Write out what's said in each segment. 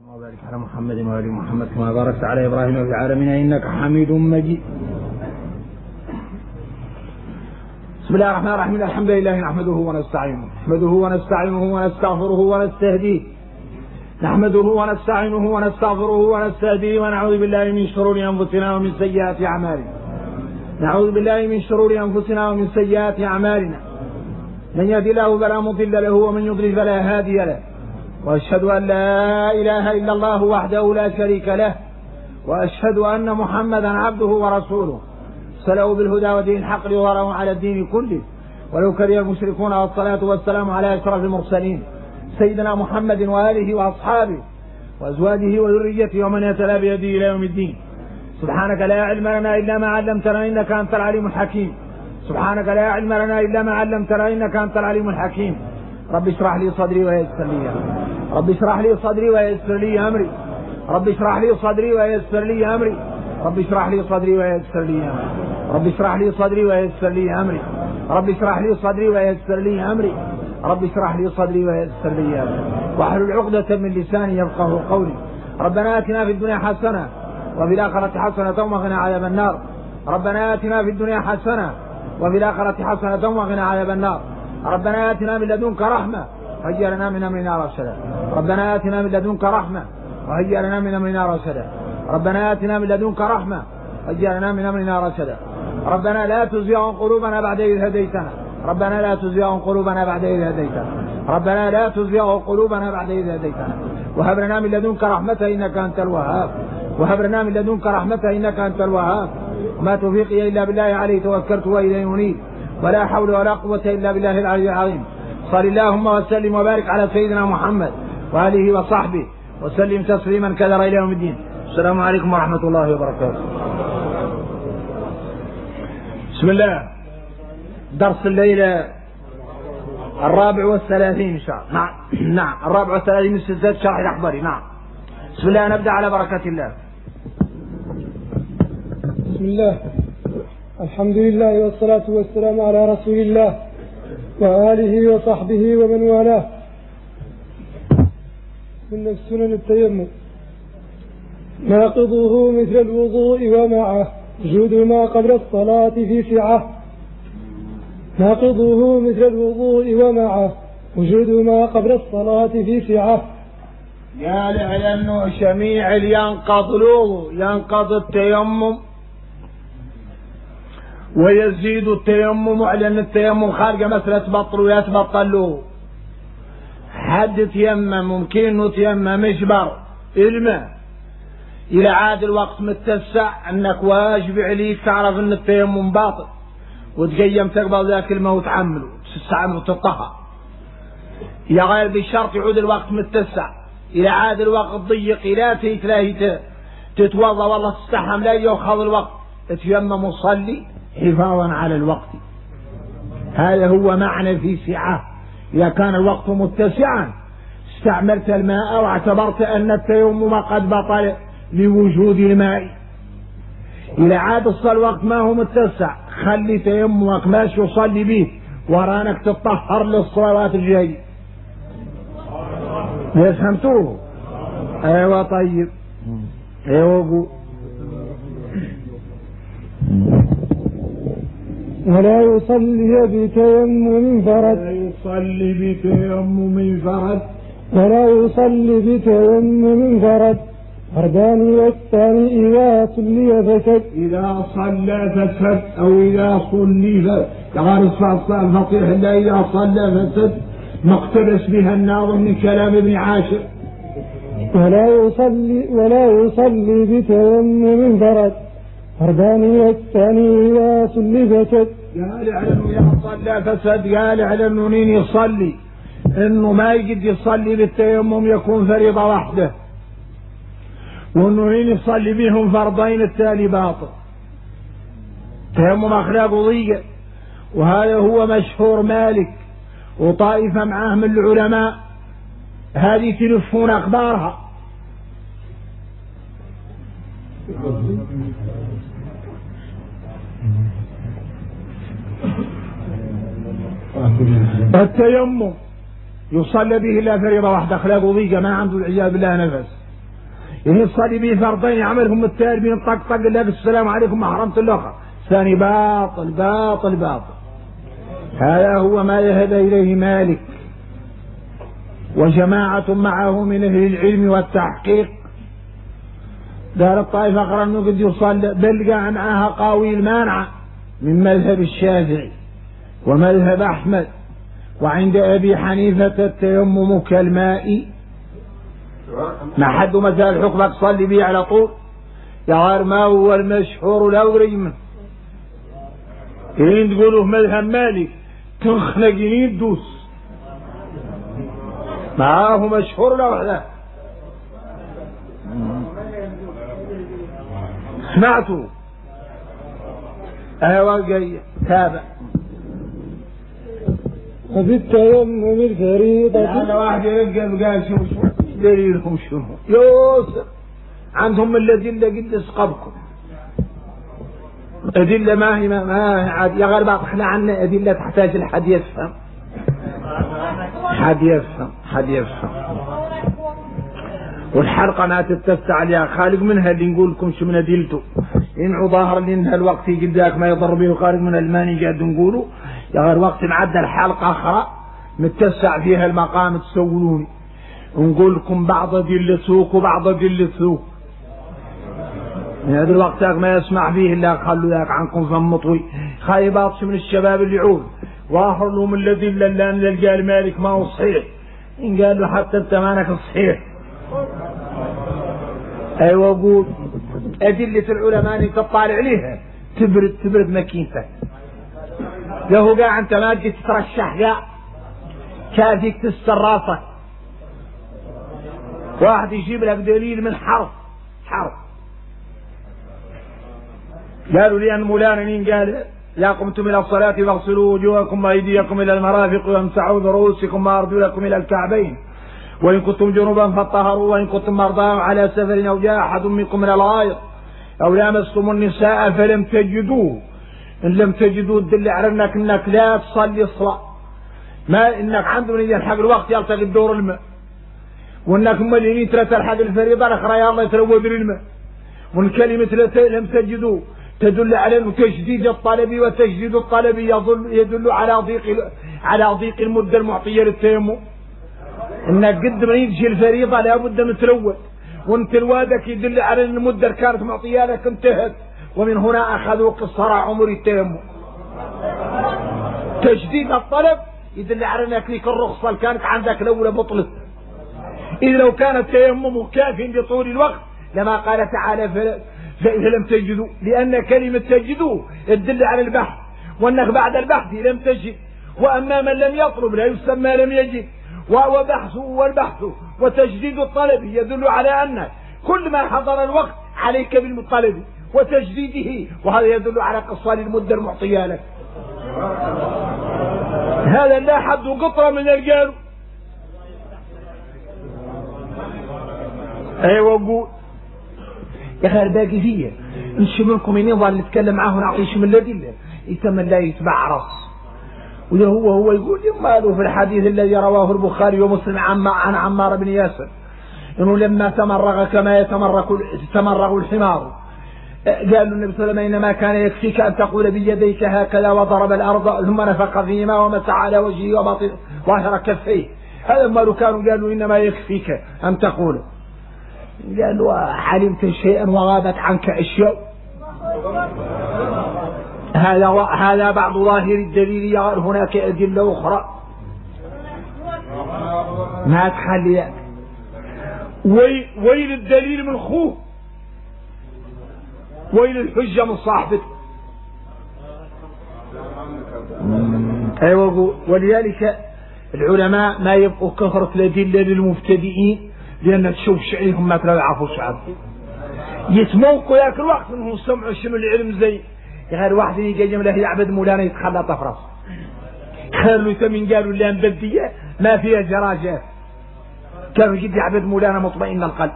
وبارك على محمد وآل محمد كما باركت على إبراهيم وفي العالمين إنك حميد مجيد. بسم الله الرحمن الرحيم. الحمد لله نحمده ونستعينه ونستغفره ونستهديه. نحمده ونستعينه ونستغفره ونستهديه ونعوذ بالله من شرور أنفسنا ومن سيئات أعمالنا. من يهد الله فلا مضل له ومن يضلل فلا هادي له. وأشهد أن لا إله إلا الله وحده لا شريك له، وأشهد أن محمدا عبده ورسوله سلوا بالهدى ودين الحق ليظهره على الدين كله ولو كره المشركون. والصلاة والسلام على أشرف المرسلين سيدنا محمد وآله وأصحابه وأزواجه وذريته ومن يتبع بهديه إلى يوم الدين. سبحانك لا علم لنا إلا ما علمتنا إنك أنت العليم الحكيم. رب اشرح لي صدري ويسر لي أمري. رب اشرح لي صدري ويسر لي أمري. رب اشرح لي صدري ويسر لي أمري. رب اشرح لي صدري ويسر لي أمري. رب اشرح لي صدري ويسر لي أمري. رب اشرح لي صدري ويسر لي أمري. رب اشرح لي صدري ويسر لي أمري. واحلل عقدة من لساني يفقهوا قولي. ربنا آتنا في الدنيا حسنة وفي الآخرة حسنة وقنا عذاب النار. ربنا آتنا في الدنيا حسنة وفي الآخرة حسنة وقنا عذاب النار. ربنا آتنا من لدنك رحمة وهيئ لنا من أمرنا رشدا. ربنا آتنا من لدنك رحمة وهيئ لنا من أمرنا رشدا. ربنا آتنا من لدنك رحمة وهيئ لنا من أمرنا رشدا. ربنا لا تزغ قلوبنا بعد إذ هديتنا. ربنا لا تزغ قلوبنا بعد إذ هديتنا. ربنا لا تزغ قلوبنا بعد إذ هديتنا. وهب لنا من لدنك رحمة إنك أنت الوهاب. وهب لنا من لدنك رحمة إنك أنت الوهاب. وما توفيقي إلا بالله عليه توكلت وإليه أنيب. ولا حول ولا قوة إلا بالله العلي العظيم. صل اللهم وسلم وبارك على سيدنا محمد وآله وصحبه وسلم تسليما كثيرا إلى يوم الدين. السلام عليكم ورحمة الله وبركاته. بسم الله. درس الليلة 34 إن شاء الله. نعم 34 من سلسلة شرح الأخباري. نعم. بسم الله. نبدأ على بركة الله. بسم الله. الحمد لله والصلاة والسلام على رسول الله وآله وصحبه ومن والاه. من سنن التيمم ناقضه مثل الوضوء ومعه وجود ما قبل الصلاة في سعة. ناقضه مثل الوضوء ومعه وجود ما قبل الصلاة في سعة. قال لأنه جميع ينقض الوضوء، ينقض التيمم ويزيد التيمم، على أن التيمم خارجة مسألة تبطل ويتبطل له. حد تيمم ممكن انه تيمم يجبر الماء إلى عاد الوقت متسع، أنك واجب عليك تعرف أن التيمم باطل وتقيم تقبل ذاك الماء وتعمله تسعى وتطهر. يا غير بشرط يعود الوقت متسع. إلى عاد الوقت ضيق لا تلاهي تتوضا والله تستحم لا يأخذ الوقت تيمم وصلي حفاظا على الوقت. هذا هو معنى في سعة. إذا كان الوقت متسعا استعملت الماء واعتبرت أن التيمم قد بطل لوجود الماء. إذا عاد الوقت ما هو متسع خلي تيممك ماشي وصلي به ورانك تطهر للصلوات الجاية. فهمتوه؟ ايوه طيب. ايوه. ولا يصلي بتيمم فرد. فردان والثاني إذا صلي فسد. إذا صلى فسد أو إذا صلي فقال الفصيح لا إذا صلى فسد مقتبس بها الناظم من كلام ابن عاشر. ولا يصلي بتيمم فرد. فردان والثاني إذا صلي فسد. قال على إذا صلى فسد. قال على أنه مين يصلي إنه ما يجد يصلي بالتيمم يكون فريضة واحدة، وإنه مين يصلي بهم فرضين التالي باطل. تيمم أخلاقه ضيقة، وهذا هو مشهور مالك وطائفة معاه من العلماء هذه تلفون أخبارها. التيمم يصلى به إلا فريضة واحدة أخلاقه ضيقة ما عنده العياذ بالله نفس. يعني تصلي به فرضين يعملهم التالي بين طق الله بالسلام عليكم ما حرمت الأخر. ثاني باطل باطل باطل. هذا هو ما ذهب إليه مالك وجماعة معه من أهل العلم والتحقيق. قال الطائفة أخرى أنه قد يصلى، بل قال معها قاوي المانعة من مذهب الشافعي ومذهب أحمد. وعند أبي حنيفة التيمم كالماء، ما حد مسألة حكمك صلي به على طول. يا ما هو المشهور لا وريمه إن تقولوا في مذهب مالك تخلق يمين دوس معاه مشهور لا وحده. سمعتوا؟ ايوه جاي تابع. وفي التيمم الفريضة هذا واحد يرجع قال شو دليلهم شنو؟ يوسف عندهم الأدلة قد اسقبكم. أدلة ما هي عاد يا غير احنا عنا أدلة تحتاج الحد يفهم. حد يفهم والحلقة ما تتسع عليها خالق منها اللي نقول لكم شو من أدلته. ينعوا ظاهر لأنها الوقت يجي ذاك ما يضر به وخارج من الماني قاعد نقوله يا غير وقت معدى الحلقة أخرى متسع فيها المقام تسولوني ونقول لكم بعض أدلة سوق وبعض أدلة سوق. من هذا الوقت ما يسمع فيه إلا خلوا ذاك عنكم فم طوي خايبات من الشباب اللي يعود واخر لهم الأدلة اللي قال مالك ما هو صحيح. إن قال له حتى أنت مانك صحيح. أيوة أقول أدلة العلماء تطالع عليها تبرد ماكينتك. له قاع أنت ما تجي تترشح قاع كافيك تستر راسك. واحد يجيب لك دليل من حرف قالوا لي أن مولانا مين قال لا قمتم إلى الصلاة فاغسلوا وجوهكم وأيديكم إلى المرافق وامسحوا برؤوسكم وأرجلكم إلى الكعبين وإن كنتم جنبا فاطهروا وإن كنتم مرضى على سفر أو جاء أحد منكم من الغائط أو لامستم النساء فلم تجدوا. إن لم تجدوا تدل على أنك لا تصلي الصلاة، ما إنك عندهم يلحق الوقت يلتقي الدور الماء، وإنك مليين تلحق الفريضة الأخرى يا الله يتروى بالماء. والكلمة لم تجدوا تدل على تجديد الطلب، وتجديد الطلب يدل على ضيق المدة المعطية للتيمم. انك قد ما يجي الفريضة لابد من تروى، وانت الوادك يدل على ان المدة كانت معطية لك انتهت، ومن هنا اخذوا قصر عمر التيمم. تجديد الطلب يدل على انك لك الرخصة اللي كانت عندك الاولى بطلت. اذا لو كان التيمم كافٍ لطول الوقت لما قال تعالى فلم تجدوا، لأن كلمة تجدوا تدل على البحث، وأنك بعد البحث لم تجد. وأما من لم يطلب لا يسمى لم يجد. والبحث وتجديد الطلب يدل على أن كل ما حضر الوقت عليك بالطلب وتجديده، وهذا يدل على قصار المدة المعطية لك. هذا لا حد قطرة من الرجال. أيوة قول يا أخي الباقي فيه نشوف منكم من يظل نتكلم معاه ونعطيش من الأدلة يتم لا يتبع رأس. وده هو يقول يماله في الحديث الذي رواه البخاري ومسلم عن عمار بن ياسر إنه لما تمرغ كما يتمرغ الحمار قال النبي صلى الله عليه وسلم إنما كان يكفيك أن تقول بيديك هكذا وضرب الأرض ثم نفخ فيهما ومسح على وجهه وباطن ظاهر كفيه. هذا ما قالوا إنما يكفيك أن تقول. قالوا علمت شيئا وغابت عنك أشياء. هذا بعض ظاهر الدليل. هناك أدلة أخرى ما تخليك ويل الدليل من خوه، ويل الحجة من صاحبته. أيوة. ولذلك العلماء ما يبقوا كثرة الأدلة للمبتدئين، لأن تشوف شعرهم ما تلا يعرفوا شعر يتموقوا ذاك الوقت انهم سمعوا شنو العلم زي غير واحد يجي له يعبد مولانا يتخلى طفرس خير يتمين قالوا اللي بدية ما فيها جراجات، كانوا يجي يعبد مولانا مطمئن القلب.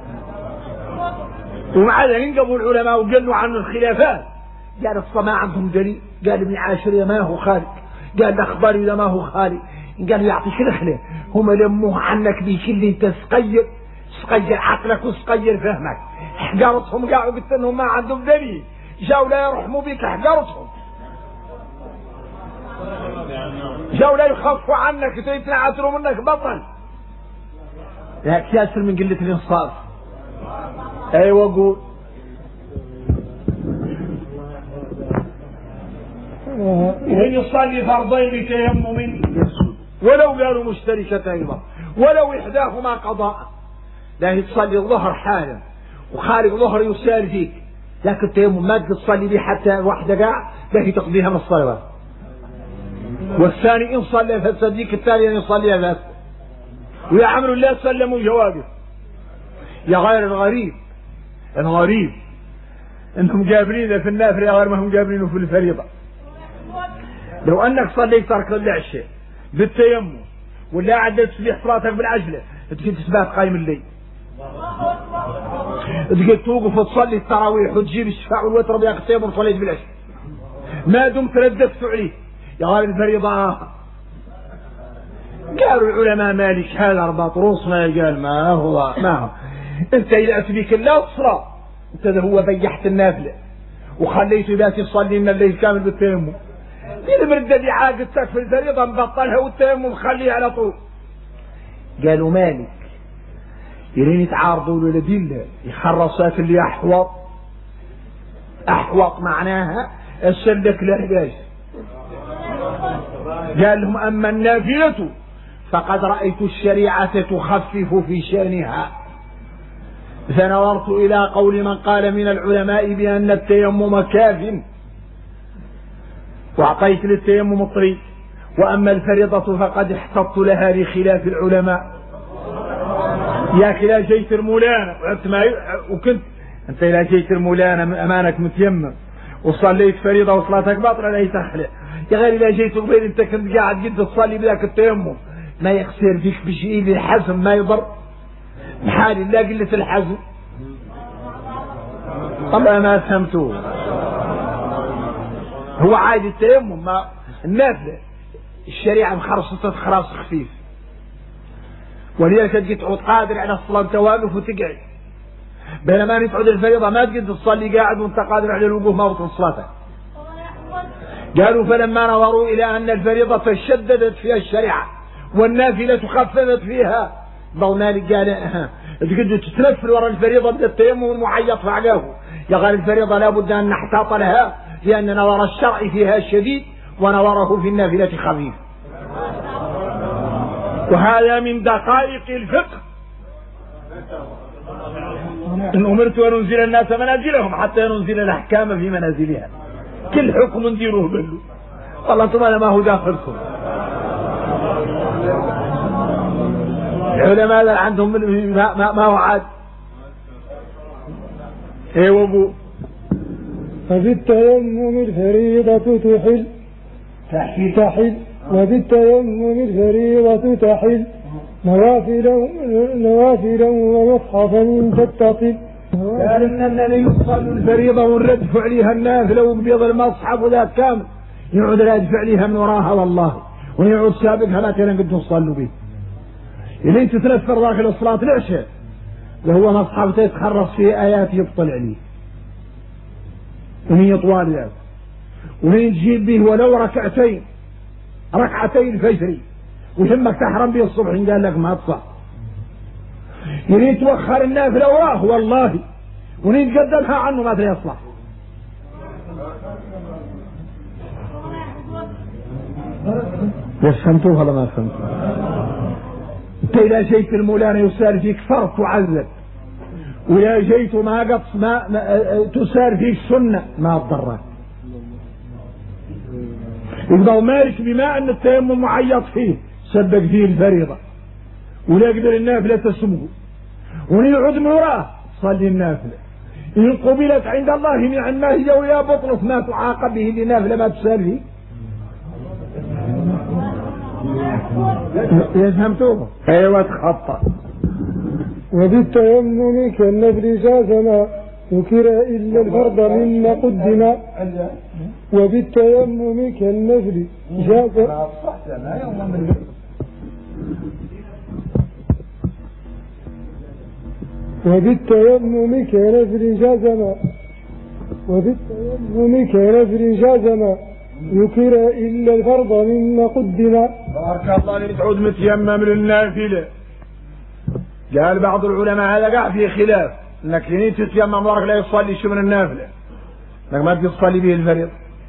ومع ذلك قبل العلماء وقالوا عنه الخلافات، قال الصماء عندهم دليل، قال ابن عاشر ما هو خالق، قال الاخبار ما هو خالق، قال يعطيك الخلاف هم لموه عنك بكل تسقير صغير عقلك وصغير فهمك. حقرتهم قاعوا قلت انهم ما عندهم دليل، جاوا لا يرحموا بك حقرتهم، جاوا لا يخفوا عنك يتنعتروا منك بطل. لا كاسر من قلة الانصاف. ايوه قول. وين يصلي فرضين بتيمم ولو قالوا مشتركة ايضا ولو احداهما قضاء، لا تصلي الظهر حالا وخارج ظهر يسار فيك، لكن التيمم ما تصلي به حتى واحدة قاع لا تقضيها من الصلوات. والثاني ان صلى فتصديق الثاني ان يصلي بس. ويعملوا الله سلموا جوابه. يا غير الغريب الغريب انهم جابرين في النافله غير ما هم جابرينه في الفريضه. لو انك صليت ترك العشاء بالتيمم ولا عدت تصبح صلاتك بالعجله تجي تثبات قايم الليل، تجي توقف وتصلي التراويح وتجيب الشفاء والوتر بياك التيمم صليت بالعشاء ما دمت رددت عليه. يا غير الفريضه قالوا العلماء مالك هذا رباط روسنا قال ما هو انت الى اسبيك الله الصلاه انت هو بيحت النافله وخليته بات يصلي من الليل كامل بالتيمم. دي المردة عاقدتك في الفريضه مبطلها والتيمم خليه على طول. قالوا مالك يرين يتعارضوا له لدله يخرصات اللي احوط معناها السلك لا قال لهم اما النافله فقد رأيت الشريعة تخفف في شأنها، فنظرت إلى قول من قال من العلماء بأن التيمم كاف وأعطيت للتيمم الطريق، وأما الفريضة فقد احتطت لها لخلاف العلماء. يا أخي لا جيت المولانة وكنت أنت لا جيت المولانة أمانك متيمم وصليت فريضة وصلاتك باطلة لا يتخلع. يا غير لا جيت قبيل أنت كنت قاعد قد تصلي بذاك التيمم ما يخسر فيك بشيء الحزم ما يضر بحال الله قلة الحزم. طبعا ما فهمتوه. هو عادي التيمم ما النافلة الشريعة مخرصة خراص خفيف، ولذلك تجي تعود قادر على الصلاة توقف وتقعد، بينما تقعد الفريضة ما تقدر تصلي قاعد وانت قادر على الوقوف ما بطل صلاتك. قالوا فلما نظروا إلى أن الفريضة شددت فيها الشريعة والنافلة خففت فيها ضونا لك قال تقدر تتنفل وراء الفريضة بدأ التيمم المعيط فعلاه. يا غير الفريضة لابد أن نحتاط لها لأن نظر الشرع فيها شديد ونظره في النافلة خفيف، وهذا من دقائق الفقه. إن أمرت أن أنزل الناس منازلهم حتى ننزل الأحكام في منازلها، كل حكم نديروه بلو. والله انتم ما هو داخلكم. العلماء عندهم ما هو عاد. ايه وابو فبالتيمم الفريضة تحل وبالتيمم الفريضة تحل نوافل ومصحفا تتصل. قال ان النبي يصلي الفريضة ونردف عليها النافلة وقبيض المصحف وذاك كامل يعود يدفع عليها من وراها والله ويعود سابقها ما كان قد تصلوا به. اللي انت تنفر داخل صلاة العشاء وهو مصحف تتخرص فيه آيات يبطل عليه وهي طوال ذلك، وهي تجيب به ولو ركعتين الفجر وهمك تحرم به الصبح قال لك ما تصح. يريد توخر النافلة وراه والله ونريد تقدمها عنه ما يصلح. فهمتوه ولا ما فهمتوه؟ انت اذا جيت المولانا يسار فيك فرض تعذب، ويا جيت ما قط ما تسار فيك سنة ما تضرك. يبقى مالك بما ان التيمم معيط فيه سبق فيه الفريضة ولا يقدر النافلة تسمه ونيعود من وراه صلي النافلة إن قبلت عند الله نعم ما هي ويا بطلت ما تعاقب به لنافلة ما تسال فيه. فهمتوه؟ ايوه تخطى. وبالتيمم كالنفل جاز ما ذكر إلا الفرض مما قدم. وبالتيمم كالنفل جاز وبالتيمم كنفل جازما ذكر إلا الفرض مما قدم. بارك الله لك تعود متيمم للنافلة. قال بعض العلماء هذا قاع في خلاف انك لين تتيمم ظهرك لا يصلي شيء من النافلة، انك ما تصلي به الفريضة،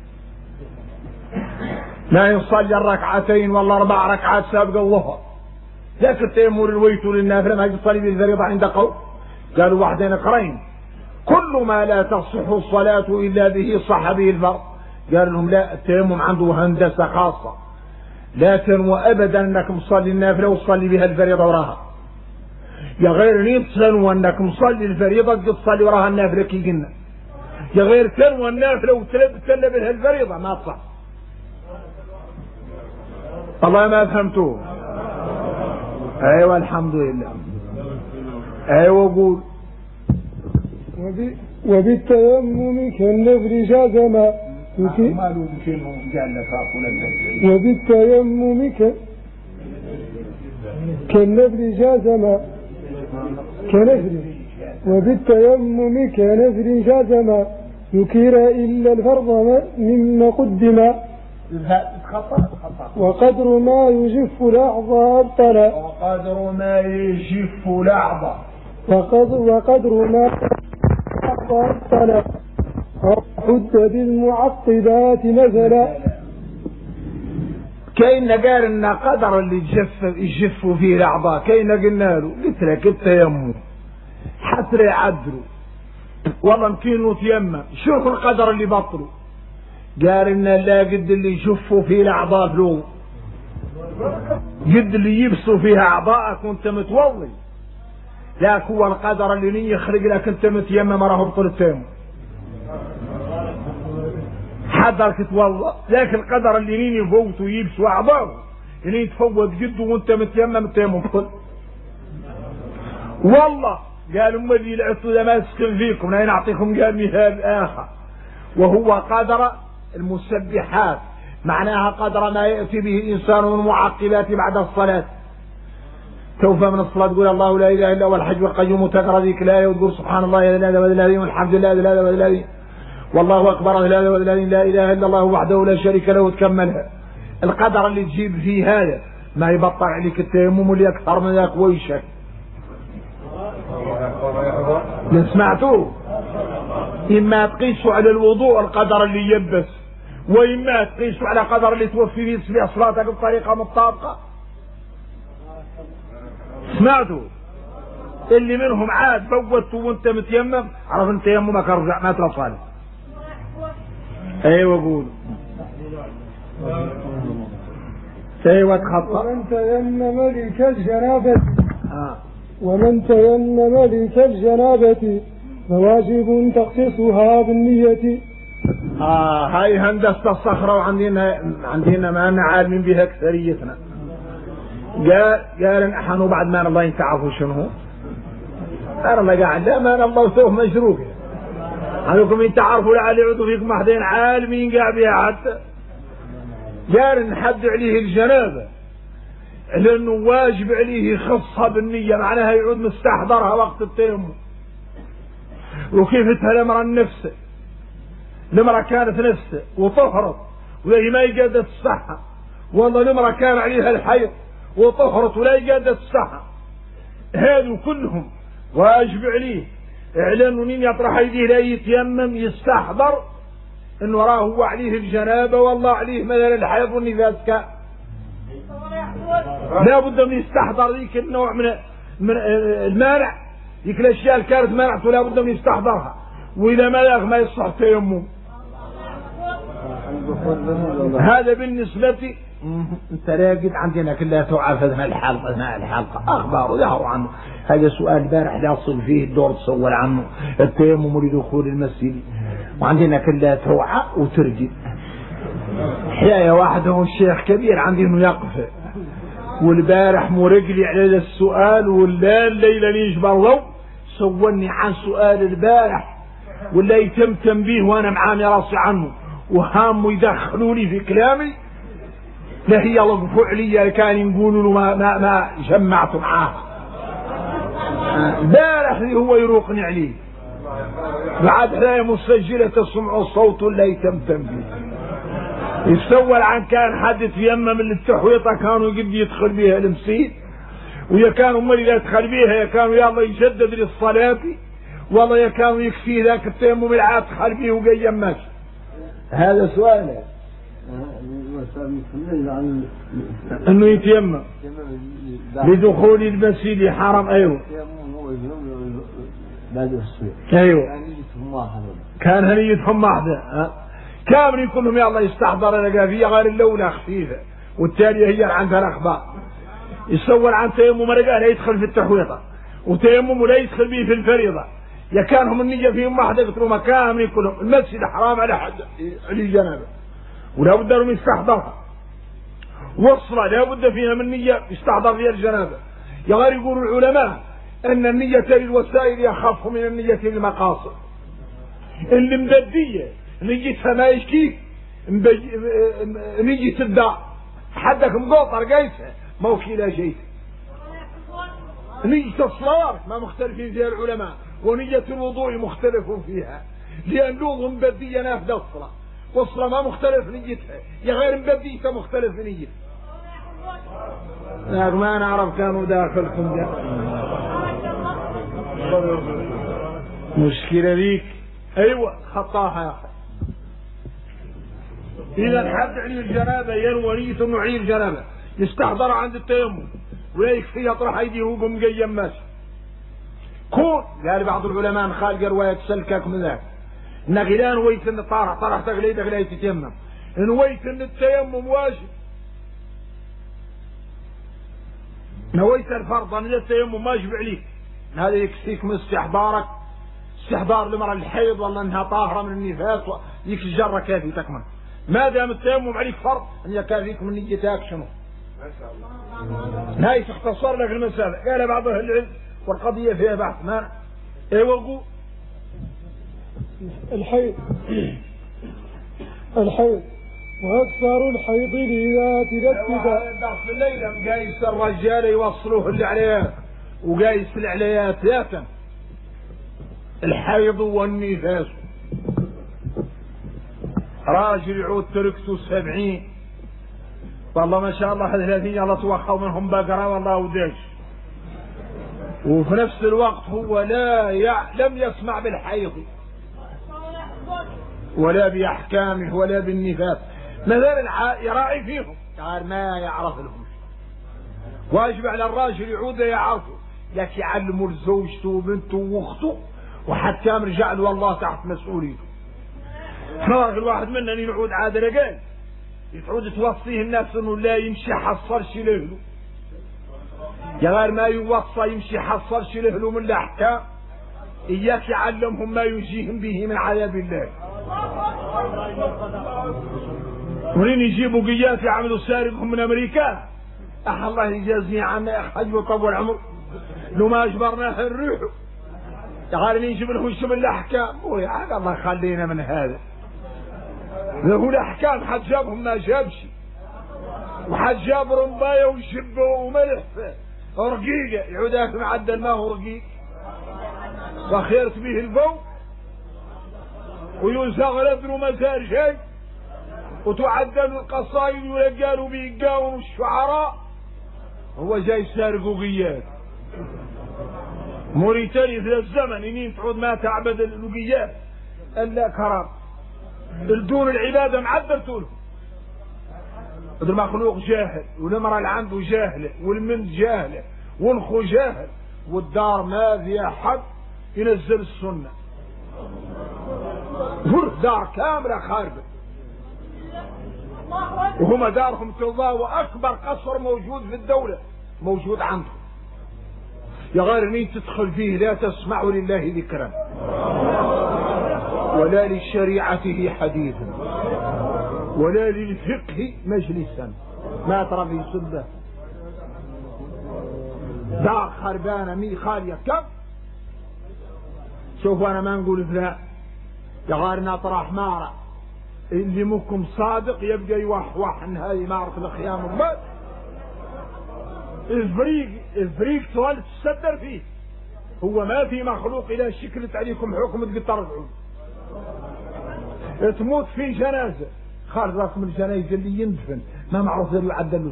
لا يصلي الركعتين ولا 4 ركعات سابقة الظهر، لكن التيمم للويت للنافلة ما يصلي به الفريضة عند قول. قالوا واحدين اقرين كل ما لا تصح الصلاة إلا به صح به الفرض. قال لهم لا، التيمم عنده هندسة خاصة، لا تنوى أبدا أنك مصلي النافلة وتصلي بها الفريضة وراها، يا غير تنوى أنك مصلي الفريضة تصلي وراها النافلة كي قلنا، يا غير تنوى النافلة وتلب بها الفريضة ما تصح. الله ما فهمتوه. أيوة الحمد لله. أيوة قول. وبالتيمم كالنفل جازما وبالتيمم كالنفل جازما ذكر إلا الفرض مما قدم. وقدر ما يجف الأعضاء أبطلا. حد بالمعقبات نزلا. كاين قال ان قدر اللي يجف فيه الاعضاء، كاين قلنا له قلت لك التيمم حتى يعدلوا والله يمكن يتيمم، شوف القدر اللي بطلوا. قال ان لا قد اللي يجفوا فيه الاعضاء فلو قد اللي يبسوا فيها اعضاءك وانت متوضي، ذاك هو القدر اللي يخرج لك انت متيمم راه بطل التيمم. حضرك تتوضا، ذاك القدر اللي يفوت ويبس اعضاءه اللي يتفوت جده وانت متيمم التيمم بطل. والله قال اما اللي لعبتوا ده ما يسكن فيكم، انا نعطيكم قال مثال اخر وهو قدر المسبحات، معناها قدر ما ياتي به الانسان من معقبات بعد الصلاه. توفى من الصلاة تقول الله لا إله إلا هو الحي القيوم وتقرأ ذيك الآية وتقول سبحان الله لا إله إلا الله والحمد لله لا إله إلا الله والله أكبر لا إله إلا الله وحده لا شريك له وتكملها. القدر اللي تجيب فيه هذا ما يبطل عليك التيمم اللي أكثر من ذاك ويشك. سمعتوه؟ إما تقيسوا على الوضوء القدر اللي يبس، وإما تقيسوا على قدر اللي توفي فيه صلاتك بطريقة مطابقة. سمعتوا؟ اللي منهم عاد فوت وانت متيمم عرف ان تيممك ارجع ما تصلي. ايوه قول. ايوه تخطى. ومن تيمم لكالجنابة فواجب تخصيصها بالنية. هاي هندسة الصخرة وعندنا ما أنا عالمين بها أكثريتنا. قال نحن بعد ما الله ينتعرفوا شنو قال الله قاعد لا ما الله سوف مشروك عنكم ينتعرفوا لعلي عدو فيكم أحدين عالمين قاعد بها حتى. قال نحد عليه الجنابة لأنه واجب عليه يخصها بالنية، معناها يعود مستحضرها وقت التيمم. وكيف تهلمر النفس لمرة كانت نفسه وطهرت ولا ما يقدر الصحة، والله لمرة كان عليها الحيض وطهرت ولا يقدر الصحة، هذو كلهم واجب عليه اعلان مين يطرح يديه لا يتيمم يستحضر ان وراه هو عليه الجنابة والله عليه مثلا الحيض والنفاس لا بد من يستحضر ذيك النوع من المانع، ذيك الاشياء اللي كانت منعته لا بد من يستحضرها، واذا ما يصح تيمم. هذا بالنسبة انت راقد عندنا كلها تعافدنا الحلقة اخبار ظهروا عنه. هذا سؤال البارح لا يصل فيه الدور تصور عنه التيمم لدخول المسجد، وعندنا كلها توعى وترجي. حياة واحد هو الشيخ كبير عندي انه يقف والبارح مرجلي على السؤال والليلة يجبر له سولني عن سؤال البارح ولا يتم تنبيه وانا معاني راسي عنه وهام يدخلوا لي في كلامي. لا هي لطفوا علي كان يقولوا له ما جمعت معاه. بارح لي هو يروقني عليه بعد حلاية مسجلة تسمع الصوت لا يتمتم به. يتسول عن كان حد يتيمم من التحويطة كانوا يقد يدخل بيها المسيد، ويا كانوا هم اللي يدخل بيها يا كانوا يلا يجدد للصلاة، والله يا كانوا يكفي ذاك التيمم العاد دخل بيه وقيم ماشي. هذا سؤاله انه يتيمم لدخول المسجد الحرام. ايوه ايوه كان هنيتهم واحده كامل كلهم يلا يستحضر لقى فيها غير اللولة خفيفة، والتالية هي عندها الأخبار. يصور عن تيمم رجال يدخل في التحويطة، وتيمم ولا يدخل به في الفريضة. يا كانهم النية فيهم واحدة قلت لهم كامل كلهم المسجد حرام على حد على جنابه، ولا بد لهم يستحضرها. وصلة لا بد فيها من نية يستحضر فيها الجنابة. يا غير يقول العلماء أن النية للوسائل أخف من النية للمقاصد. اللي مبدية نجيتها ما يشكيك نجي تبدا حدك مقاطر قيسها ما وكيلها شيء. نية الصلاة ما مختلفين فيها العلماء، ونية الوضوء مختلف فيها، لأن لوظ مبدية نافذة الصلاة، والصلاة ما مختلف نيتها، يا غير مبدية مختلف نيتها. لكن ما نعرف كانوا داخلكم ده مشكلة ليك. أيوة خطاها يا أخي. إذا حد عليه الجنابة ينوي نية إنه عليه الجنابة يستحضر عند التيمم ولا يكفي يطرح أيديه ويقوم مقيم ماشي. كون قال بعض العلماء خالق رواية سلكك من ذاك إن غيلان ويت إن طرح تغليدك لا يتيمم، إن ويت إن التيمم واجب، نويت الفرض أن التيمم واجب عليك، هذا يكفيك من استحضارك، استحضار لمرأة الحيض ولا انها طاهرة من النفاس يك الجرة كافي تكمل. ما دام التيمم عليك فرض ان يكافيك من نيتك شنو؟ ما شاء الله. هاي تختصر لك المسألة. قال بعض اهل العلم والقضية فيها بحث. ما ايوه قول الحيض واكثر الحيض لذات الابتداء. درس الليل قايس الرجال يوصلوه العليات وقايس العليات ذاتا الحيض والنفاس. راجل يعود تركته 70 والله ما شاء الله 30 الله توخوا منهم بقرة والله وديش، وفي نفس الوقت هو لم يسمع بالحيض ولا بأحكامه ولا بالنفاس. مثلا يراعي فيهم قال ما يعرف لهم. واجب على الراجل يعود يعرفه، لكن يعلموا لزوجته وبنته واخته وحتى رجع له والله تحت مسؤوليته. راجل واحد منا يعود عاد رجال يتعود توصيه الناس انه لا يمشي حصرش لهله، يا غير ما يوصى يمشي حصرش لهله من الاحكام، اياك يعلمهم ما ينجيهم به من عذاب الله. ورين يجيبوا قياس يعملوا سارقهم من امريكا الله يجازيه عنا حج وطول عمر لو ما اجبرناه نروح قال نجيب لهم شبه الاحكام. ويا الله خلينا من هذا، له الاحكام حد جابهم ما جابش، وحد جاب رمبايه وشبه وملح رقيقه يعود معدل ما هو رقيق وخيرت به الفوق وينسغ لابن مسار شيء وتعدل القصائد ويقالوا بيقاوم الشعراء. هو جاي سارق وقياد موريتاني في الزمن يمين تعود ما تعبد الوقيات الا كرام الدون العباده معدلتوا له. المخلوق جاهل والمراه اللي عنده جاهله والمن جاهله والخو جاهل والدار ما فيها حد ينزل السنه، دار كامله خاربه وهم دارهم توضا واكبر قصر موجود في الدوله موجود عندهم. يا غير مين تدخل فيه لا تسمع لله ذكرا ولا لشريعته حديثا ولا للفقه مجلسا ما ترى في سبه. دار خربانه مي خاليه كم. شوفوا انا ما نقول لا يا غير ناطر حماره اللي ممكن صادق يبقى يوحوح ان هاي ما عرف الخيام الفريق سؤال تستدر فيه هو ما في مخلوق إذا شكلت عليكم حكم ترجعون. تموت في جنازة خارج راسكم الجنازة اللي يندفن ما معروف غير يعدل له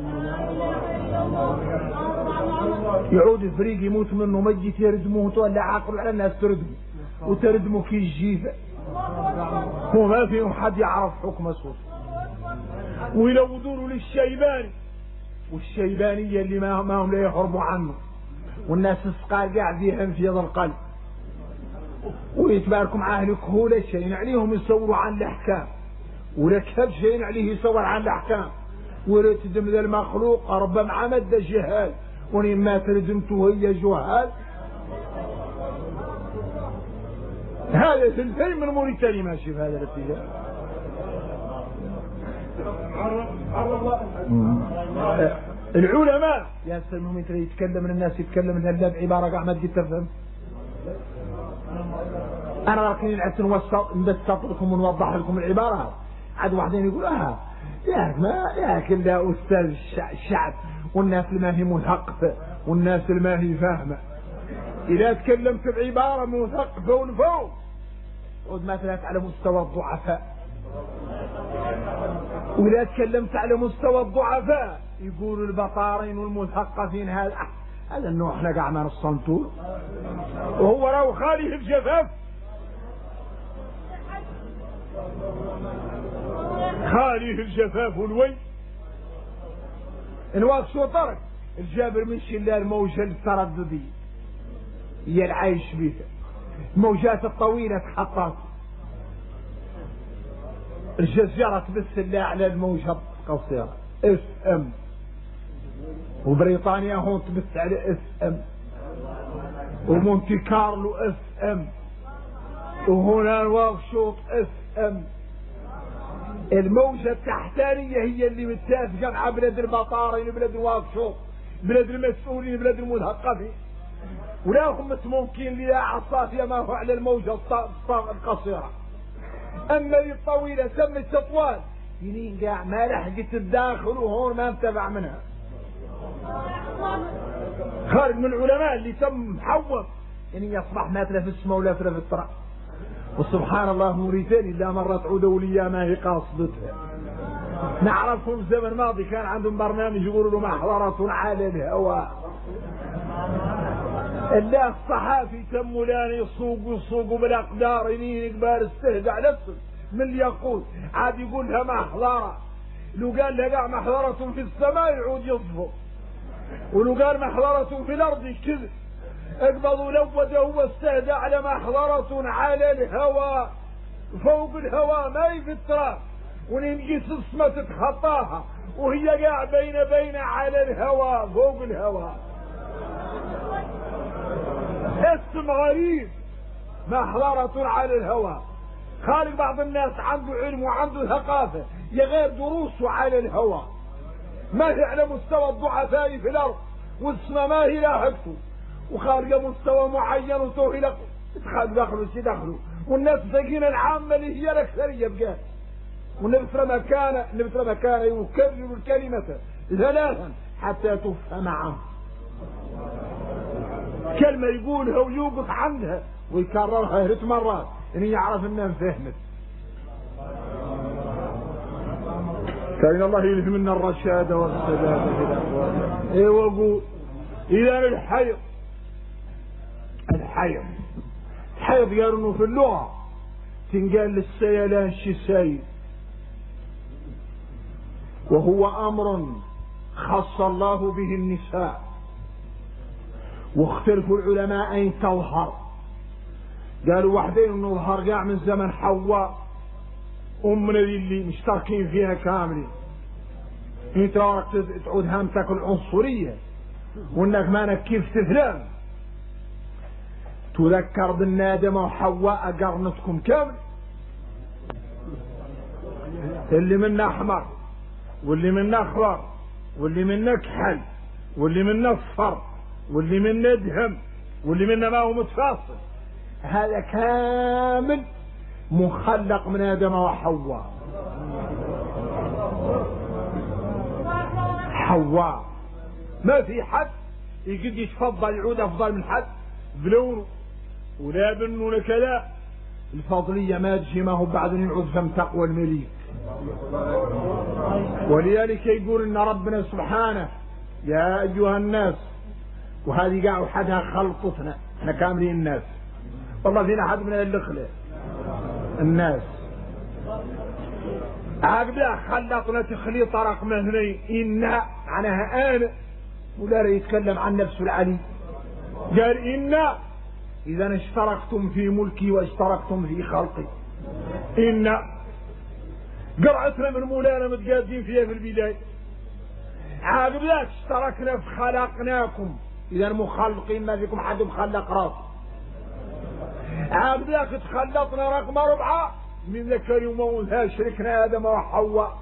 يعود الفريق يموت منه ميت يردموه ولا عاقل على الناس تردموا وتردموا كي الجيفة. هو ما فيهم حد يعرف حكم الصوت. ولو دوروا للشيباني والشيبانية اللي ما هم لا يهربوا عنه والناس الصقار قاعد يهم في هذا القلب ويتباركوا معاه الكهولة شيء عليهم يصوروا عن الأحكام ولا كتاب شيء عليه يصور عن الأحكام ولا تدم ذا المخلوق ربما عمد جهال ولما تردمته هي جهال. هذا سلفين من موريتانيا ماشي في هذا الاتجاه. العلماء يا سلمهم يتكلم من الناس يتكلم من هذا بعبارة قاعد ما تفهم. أنا لكن عدت نبسط لكم ونوضح لكم العبارات. عاد واحدين يقولها يا كلا أستاذ الشعب والناس اللي ما هي مثقفة والناس اللي ما هي فاهمة. إذا تكلمت بعبارة مثقفة ونفوق عود مثلا على مستوى الضعفاء. وإذا تكلمت على مستوى الضعفاء يقولوا البطارين والمثقفين هذا النوع احنا قاعد نصنطوه وهو راهو خالي الجفاف خالي الجفاف والوي. نواقف شو طرق الجابر من شلال موجة الترددية هي العايش بها الموجات الطويلة تحطات الجزيرة تبث الله على الموجة القصيرة FM وبريطانيا هون تبث على FM ومونتي كارلو FM وهنا نواكشوط FM. الموجة التحتانية هي اللي متفقة مع بلاد البطارين بلاد نواكشوط بلاد المسؤولين بلاد المثقفين ولا هم ممكن لي عصافية ما هو على الموجة القصيرة. أما الطويلة سمت أطوال ينين قاع ما لحقت الداخل وهون ما انتبع منها. خارج من العلماء اللي تم محوط يعني يصبح ما تلف السماء ولا تلف التراب. وسبحان الله موريتاني إلا مرة تعود أولياء ما هي قاصدتها. نعرفهم زمن ماضي كان عندهم برنامج يقولوا له محضرة على الهواء. الله الصحافي تمولان يصوقوا بالأقدار ينين كبار استهدع نفسه من اللي يقول عاد يقول لها محضرة. لو قال لها قاع محضرة في السماء يعود يصفر ولو قال محضرة في الأرض كذب. اقبضوا لوده هو استهدى على محضرة على الهواء فوق الهواء ما في التراب وننقص السماء تتخطاها وهي قاع بين على الهواء فوق الهواء. اسم غريب محضرة على الهواء. خالق بعض الناس عنده علم وعنده ثقافة يغير دروسه على الهواء ما هي على مستوى الضعفاء في الأرض والسماء ما هي لاحقته وخارج مستوى معين وتوه إلى دخلوا والناس ساكنة العامة اللي هي الأكثرية بقى. والنبي صلى الله عليه وسلم كان يكرر الكلمة ثلاثا حتى تفهم عنه. كلمة يقولها ويوقف عنها ويكررها 3 مرات يعني يعرف انها فهمت. كأن الله يلهمنا الرشاد والسداد في الأقوال. ايه وقول إذا الحيض قالوا انه في اللغة تنقال للسيلان شسايل وهو أمر خص الله به النساء. واختلفوا العلماء أين تظهر. قالوا وحدين انه ظهر قاع من زمن حواء أمنا اللي مشتركين فيها كاملين. انت راك تعود هامتك العنصرية وانك مانك كيف تفهم. تذكر بالنادم وحواء قرنتكم كامل اللي منا احمر واللي منا اخضر واللي منا كحل واللي منا اصفر واللي منا دهم واللي منا ما هو متفاصل. هذا كامل مخلق من آدم وحواء. حواء ما في حد يقد يتفضل يعود أفضل من حد بلونه ولا بنون كذا. الفضلية ما تجي ما هو بعد يعود فم تقوى المليك. ولذلك يقول ان ربنا سبحانه يا ايها الناس، وهذه قاعد حدها خلطتنا احنا كاملين الناس، والله فينا حد من اللي خلق الناس عقبها خلطنا تخليط رقم اثنين إنا معناها أنا، ولا يتكلم عن نفسه العلي قال إنا إذا اشتركتم في ملكي واشتركتم في خلقي. إنا قرعتنا من مولانا متقادين فيها في البداية. عقبها اشتركنا في خلقناكم، إذا مخلقين ما فيكم حد مخلق راس. عقبها تخلطنا رقم 4 من ذكر وأنثى شركنا آدم وحواء.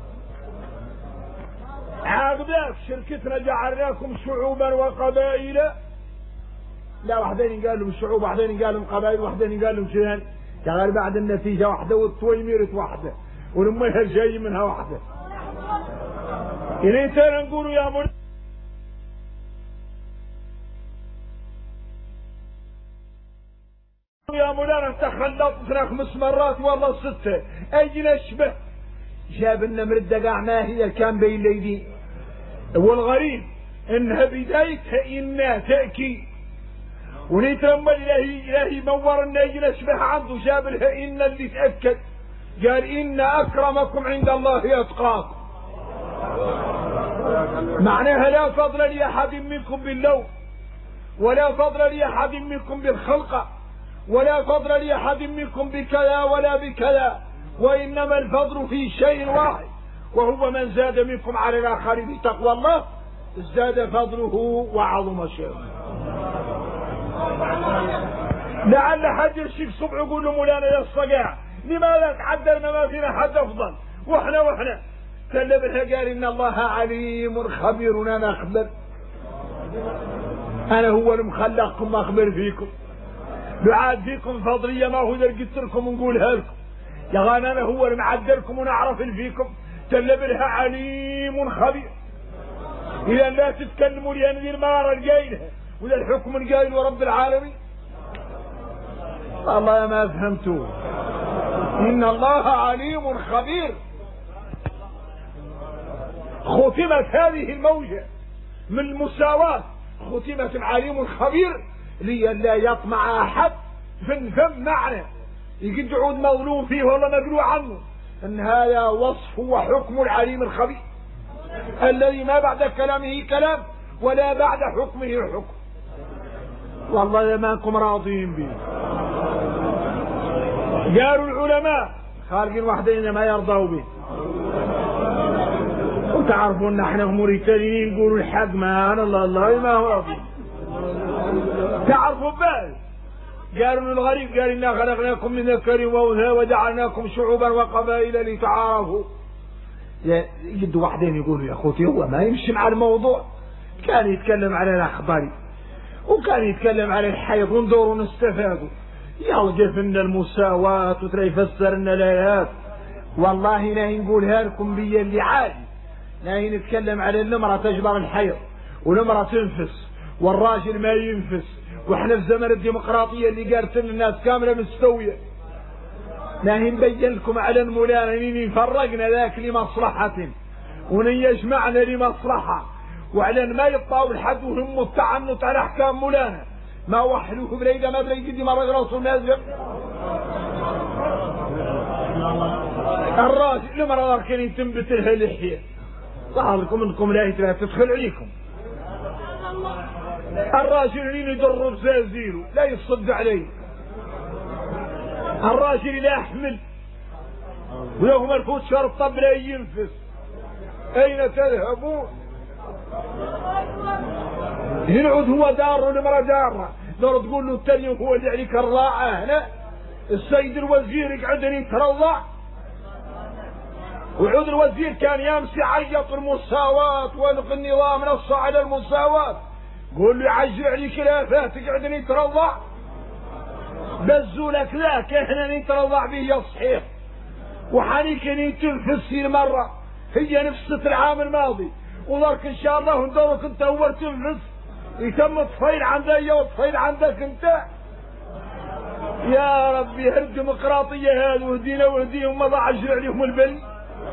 عقبها شركتنا جعلناكم شعوبا وقبائل، لا وحدين قال لهم شعوب وحدين قال لهم قبائل وحدين قال لهم شيئا، قال بعد النتيجة واحدة والتويميرة واحدة والمهر جاي منها واحدة. إلين ترى نقولوا يا مولانا يا مولانا تخلطنا 5 مرات والله 6، اي نشبه جاب لنا مرده قاع ما هي كان بين ليدي. والغريب انها بدايتها إنا تأكي، ونيترمى الهي مور لنا يجي نشبه عنده جاب لها إن اللي تأكد قال إن أكرمكم عند الله أتقاكم. معناها لا فضل لأحد منكم باللون، ولا فضل لأحد منكم بالخلقة، ولا فضل لأحد منكم بكذا ولا بكذا، وإنما الفضل في شيء واحد وهو من زاد منكم على الآخر بتقوى الله ازداد فضله وعظم شأنه. لعل حد يشيك صبح يقول له مولانا يا الصقاع لماذا تعدلنا ما فينا حد أفضل وإحنا كلمها قال إن الله عليم خبير. أنا أخبر، أنا هو المخلقكم أخبر فيكم، بعاد فيكم فضلية ما هو قلت لكم نقولها لكم يا غان، أنا هو المعدلكم ونعرف اللي فيكم تلبلها عليم خبير. إذا لا تتكلموا لأن ذي المرة الجايلها وذا الحكم الجايل ورب العالمين. الله ما فهمتوه، إن الله عليم خبير. ختمت هذه الموجة من المساواة ختمت العليم الخبير لئلا يطمع أحد في فم معنى يقد يعود مظلوم فيه والله مقلوع عنه، ان هذا وصف وحكم العليم الخبير الذي ما بعد كلامه كلام ولا بعد حكمه حكم. والله ما انكم راضين به. قالوا العلماء خارجين وحدين ما يرضوا به، وتعرفون نحن موريتانيين نقولوا الحق ما انا الله ما هو راضي. تعرفوا بال قالوا الغريب قال إنا خلقناكم من ذكر وأنثى وجعلناكم شعوبا وقبائل لتعارفوا. يجد واحدين يقولوا يا أخوتي هو ما يمشي مع الموضوع، كان يتكلم على الأخبار وكان يتكلم على الحيض وندور ونستفادوا، يوقف لنا المساواة وترى يفسر لنا الآيات. والله لا نقولها لكم بيا اللي عادي، لا نتكلم على المرأة تجبر الحيض والمرأة تنفس والراجل ما ينفس، واحنا في زمن الديمقراطية اللي قالت الناس كاملة مستوية. لا نبين لكم على المولانا اني فرقنا ذاك لمصلحة ونيجمعنا لمصلحة، وعلى ما يطاول حد وهم التعنت على احكام مولانا ما وحلوه بريده ما بريد دي مرة رسول نازل الراجل المرأة كان تنبت لها لحية ظهر لكم انكم لا تدخل عليكم. الراجل اللي يدرب زازيله لا يصد عليه، الراجل اللي يحمل ولو مرفوض شرطه لا ينفس. اين تذهبون؟ ينعد هو دار والمرأة دارها، دور تقول له الثاني هو اللي عليك الراعة هنا. السيد الوزير يقعدني يترضع، وعود الوزير كان يمسي عيط المساواة ونقل النظام نص على المساواة، قول له يعجل عليك الافات تقعدني يترضع. بزولك ذاك احنا نترضع به يا صحيح، وحنيك تنفس في المرة هي نفس العام الماضي، وذاك ان شاء الله ندورك انت اول تنفس يتم طفيل عندي وطفيل عندك انت. يا ربي هل الديمقراطية هذا وهدينا وهديهم ما ضاعش عليهم البلي.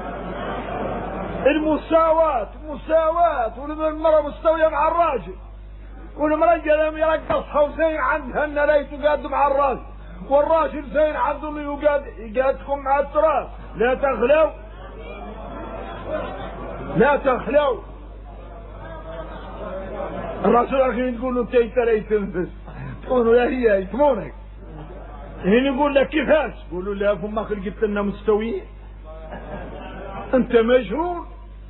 المساواة والمرأة مستوية مع الراجل، والمرأة لم يرقصها وزين عندها ان لا يقاد مع الراجل، والراجل زين عنده اللي يقادكم مع التراث. لا تخلوا الرسول لكن تقول له انت لا يتنفس، تقول له هي يسمونك. هنا يقول لك كيفاش؟ تقول له لا فما خلقت لنا مستويين، انت مجنون.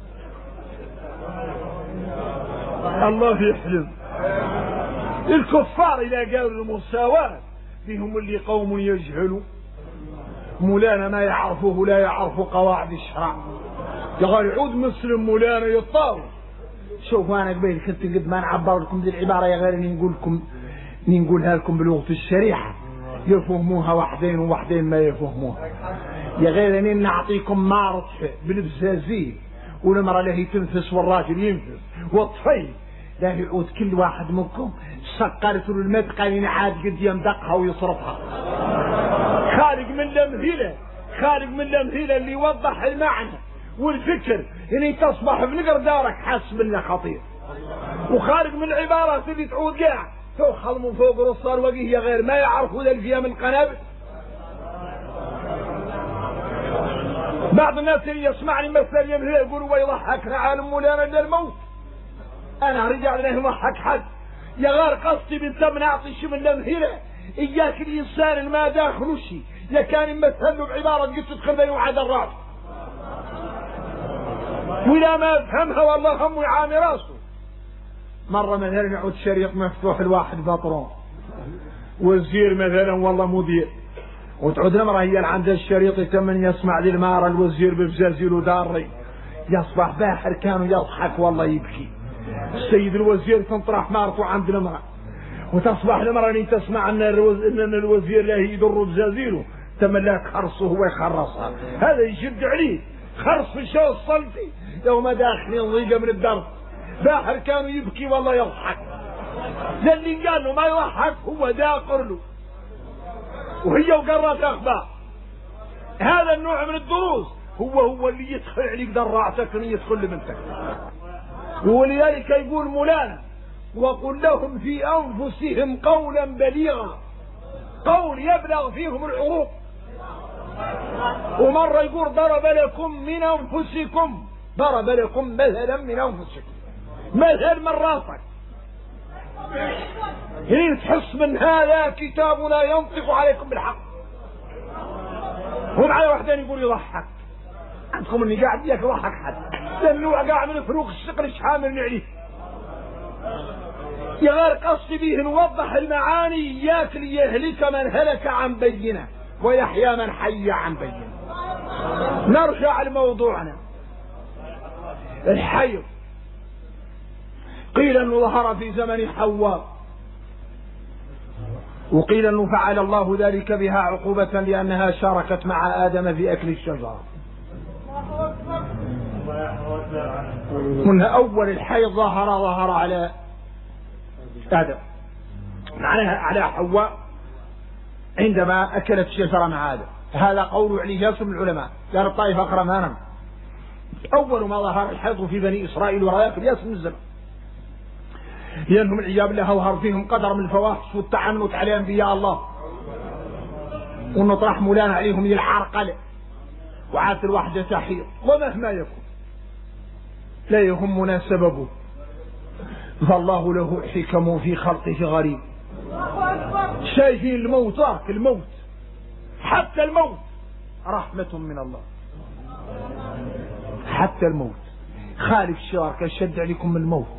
الله يحلم. الكفار اذا قالوا المساواة فيهم اللي قوم يجهلوا، مولانا ما يعرفوه لا يعرفوا قواعد الشرع. يقول يعود مسلم مولانا يطاوع. شوف انا قبيل كنت قد ما نعبر لكم ذي العباره يا غير نقولها لكم بلغه الشريعه يفهموها وحدين ووحدين ما يفهموها. يا غير اني نعطيكم معرض بالبزازين، والمراه له تنفس والراجل ينفس، والطفيل لا يعود كل واحد منكم سقرت له المدقه عاد قد يمدقها ويصرفها. خالق من الامثله اللي يوضح المعنى والفكر اني تصبح بنقر دارك حاسب انه خطير، وخارج من العبارات اللي تعود قاع تؤخذ من فوق رصار وجيه غير ما يعرفوا ذا فيها من القنابل. بعض الناس اللي يسمعني مثل يمثل يقولوا ويضحكنا عالم مولانا للموت. انا رجع له يضحك حد يا غير قصدي بنت نعطي شي من الامثله اياك الانسان الما داخله شيء يا كان يمثل له بعباره قلت تدخل بين وعد الراس ولا ما افهمها والله هم يعاني راسه. مره مثلا يعود شريط مفتوح الواحد بطرون وزير مثلا والله مدير، وتعود المراه هي اللي عندها الشريط يتمن يسمع ذي الماره الوزير ببزازيل وداري يصبح باحر كانوا يضحك والله يبكي. السيد الوزير تنطرح مارته عند المراه وتصبح المراه اللي تسمع ان الوزير لا يضر بزازيله تمن لا تخرصه هو يخرصها. هذا يشد عليه خرص في الشو الصلتي يوم داخلين ضيقه من الدرب باحر كانوا يبكي والله يضحك. اللي قال له ما يضحك هو داقر له وهي وقرات اخبار. هذا النوع من الدروس هو اللي يدخل عليك ذراعتك ويدخل لبنتك. ولذلك يقول مولانا وقل لهم في انفسهم قولا بليغا، قول يبلغ فيهم العروق. ومره يقول ضرب لكم من انفسكم، ضرب لكم مثلا من انفسكم، مثل من راسك. حين تحس من هذا كتاب لا ينطق عليكم بالحق. ومعي وحدين يقول يضحك عندكم اني قاعد ياك يضحك حد لانه قاعد من فروق الشقر شحامل عليه. يا غير قصدي به نوضح المعاني اياك ليهلك من هلك عن بينه ويحيى من حي عن بينه. نرجع لموضوعنا. الحيض قيل انه ظهر في زمن حواء، وقيل انه فعل الله ذلك بها عقوبة لانها شاركت مع ادم في اكل الشجرة. من اول الحيض ظهر على ادم معناها على حواء عندما اكلت الشجرة مع ادم. هذا قول عليه ياسر من العلماء قال الطائفة اقرمانا اول ما ظهر الحيض في بني اسرائيل ورايات الياس من الزمن، لأنهم العياذ بالله ظهر فيهم قدر من الفواحش والتعنت على أنبياء الله، ونطرح مولانا عليهم العرقلة وعاد الواحدة تحيض. ومهما يكون لا يهمنا سببه فالله له حكم في خلقه غريب. شايفين الموت الموت حتى الموت رحمة من الله، حتى الموت خالف الشوارع شد عليكم من الموت.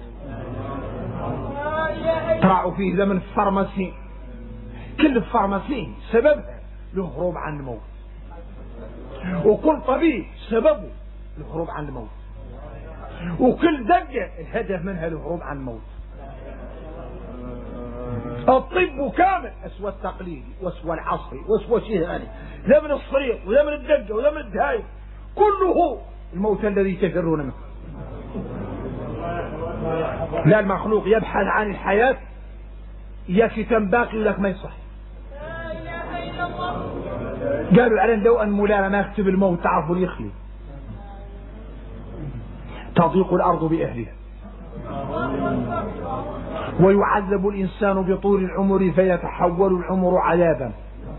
طلعوا فيه زمن الفارماسي، كل الفارماسي سببها الهروب عن الموت، وكل طبيب سببه الهروب عن الموت، وكل دقة الهدف منها الهروب عن الموت. الطب كامل اسوى التقليدي واسوى العصري واسوى شيء ثاني، لا من الصريط ولا من الدقة ولا من الدهايم، كله الموت الذي تفرون منه. لا المخلوق يبحث عن الحياة ياك تنباقي ولك ما يصح. قالوا على لو أن مولانا ما يكتب الموت تعرفوا يخلي تضيق الأرض بأهلها ويعذب الإنسان بطول العمر فيتحول العمر عذابا.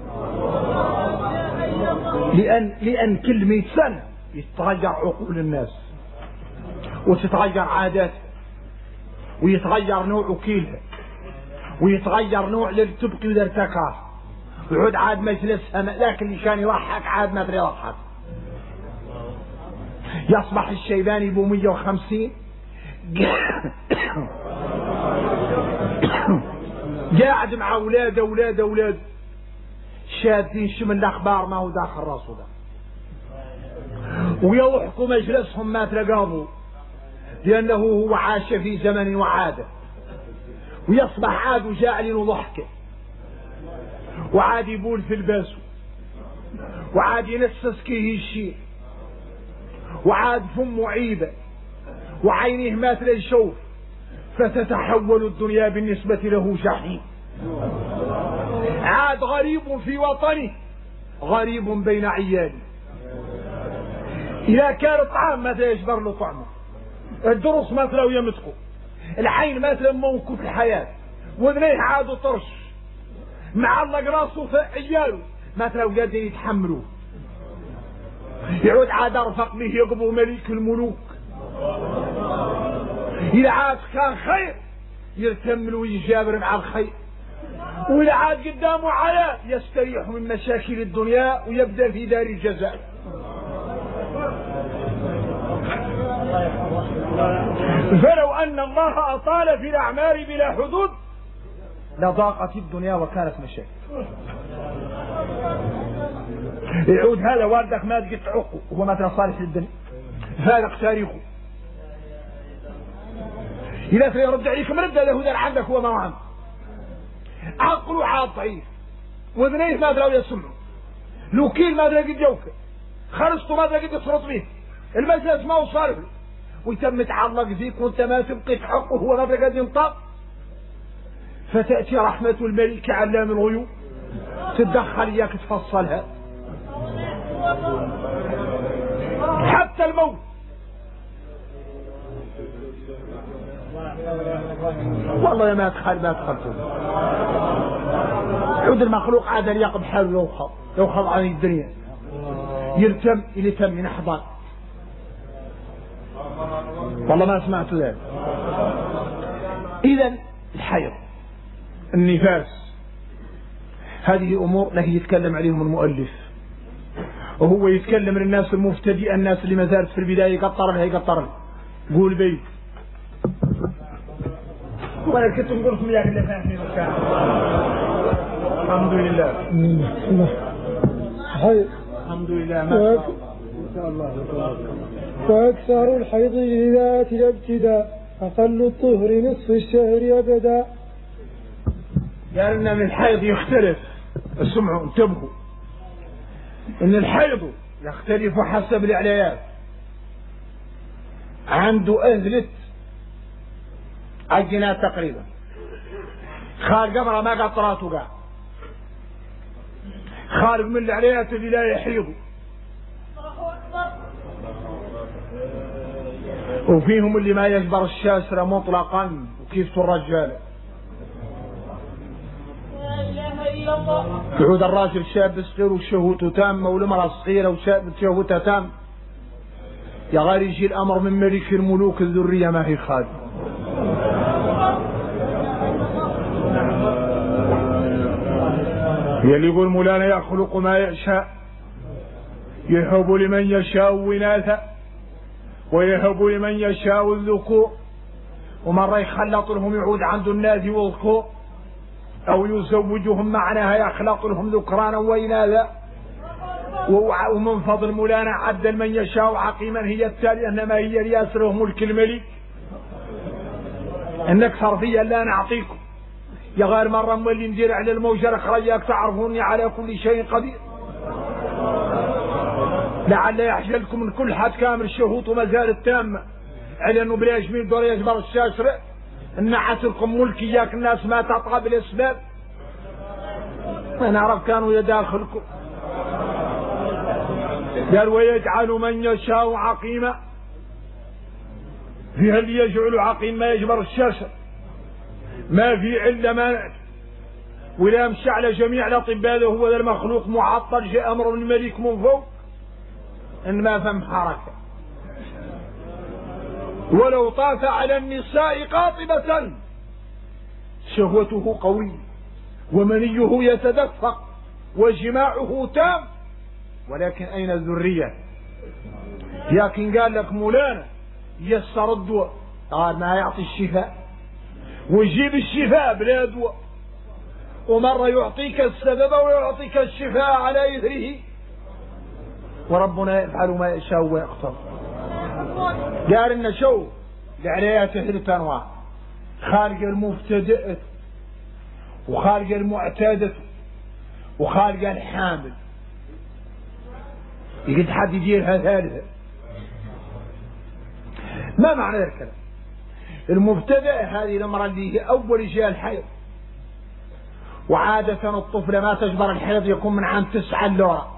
لأن كل 100 سنة يتغير عقول الناس وتتغير عاداتها ويتغير نوع أكيلها ويتغير نوع للتبقي والارتكاز ويعود عاد مجلسها لكن اللي كان يضحك عاد ما ادري يضحك. يصبح الشيباني ب 150 قاعد مع أولاد شادين شمن الأخبار ما هو داخل راسه ده ويضحكوا مجلسهم ما تلقابوا لأنه هو عاش في زمن وعاده ويصبح عاد جاعل وضحكه وعاد يبول في الباس وعاد ينسس كيه الشيء وعاد فمه عيبه وعينيه ما تلشوف فتتحول الدنيا بالنسبة له جحيم. عاد غريب في وطنه غريب بين عياله. إذا كان الطعام ما يجبر له طعمه الدروس ما تلو يمتقوا العين ما تلمون في الحياة وذنيه عادوا طرش معلق راسه في عياله ما تلو قادرين يتحملوه يعود عاد ارفق به يقبو ملك الملوك. إذا عاد كان خير يرتمل ويجابر مع الخير وإذا عاد قدامه علاء يستريح من مشاكل الدنيا ويبدأ في دار الجزاء. فلو أن الله أطال في الأعمار بلا حدود لضاقت الدنيا وكانت مشاكل. يعود هذا والدك ما تقط عقه هو مثلا صالح للدنيا فارق تاريخه. إذا سيرد عليك مرد له ذا عندك هو ما عنده عقله عاد ضعيف وذنيه ما أدري يسمعه لوكيل ما أدري قد يوكل خرجته ما أدري قد يصرط به المجلس ما هو صالح ويتم متعلق فيك وانت ما تبقي في حقه هو ما أدري قد ينطق. فتأتي رحمة الملك علام الغيوب تتدخل إياك تفصلها حتى الموت. والله ما دخلته عود المخلوق عاد يقب حاله يوخض عن الدنيا يلتم من أحضان. والله ما سمعت ذلك. إذن الحيض النفاس هذه أمور التي يتكلم عليهم المؤلف وهو يتكلم للناس المبتدئة الناس اللي ما زالت في البداية يقطر لها قول بيت وانا كنت نقول لكم يا اللي فاهمين الحمد لله الحمد لله ما شاء الله. وأكثر الحيض لذات الابتداء أقل الطهر نصف الشهر أبدا. قال إن الحيض يختلف اسمعوا انتبهوا إن الحيض يختلف حسب الإعلانات. عنده أهلت عجنات تقريبا خارج قبره ما قطراته قاع خارج من العليات اللي لا يحيضوا وفيهم اللي ما يجبر الشاسرة مطلقا وكيف الرجال. يعود الراجل شاب صغير وشهوته تامة والمرأة صغيرة وشهوتها تامة يا غير يجي الأمر من ملك الملوك الذرية ما هي خالد. يلي يقول مولانا يخلق ما يشاء يهب لمن يشاء وناثا ويهب لمن يشاء الذكور ومرة يخلط لهم يعود عنده الناس والذكور أو يزوجهم معناها يخلط لهم ذكرانا وإناثا. ومن فضل مولانا عدل من يشاء عقيما هي التالي أنما هي رياسره ملك الملك إنك صرفيا لا نعطيكم يا غير مرة مولي ندير على الموجة الأخرياك تعرفوني على كل شيء قدير لعل يحجلكم من كل حد كامل الشهوط وما زالت تامة على انه بلا يجميل دور يجبر الشاشرة النعت لكم ملك اياك الناس ما تطغى بالاسباب ما نعرف كانوا يداخلكم. قال ويجعل من يشاء عقيما في هل يجعل عقيم ما يجبر الشاشة ما في علة ما ولا مشى على جميع الأطباء هو ذا المخلوق معطل جاء أمر من الملك من فوق إن ما فهم حركة. ولو طاف على النساء قاطبة شهوته قوي ومنيه يتدفق وجماعه تام ولكن أين الذرية؟ لكن قال لك مولانا يسر الدواء قال ما يعطي الشفاء ويجيب الشفاء بلا دواء ومرة يعطيك السبب ويعطيك الشفاء على إثره وربنا يفعل ما يشاء ويختار. قال إن شو لعلياته 3 أنواع خالق المبتدئ وخالق المعتادة وخالق الحامل يقد حد يديرها ثالثة. ما معنى ذلك الكلام؟ المبتدئ هذه المرأة اللي هي أول جاء الحيض وعادة الطفل ما تجبر الحيض يكون من عام 9 لورا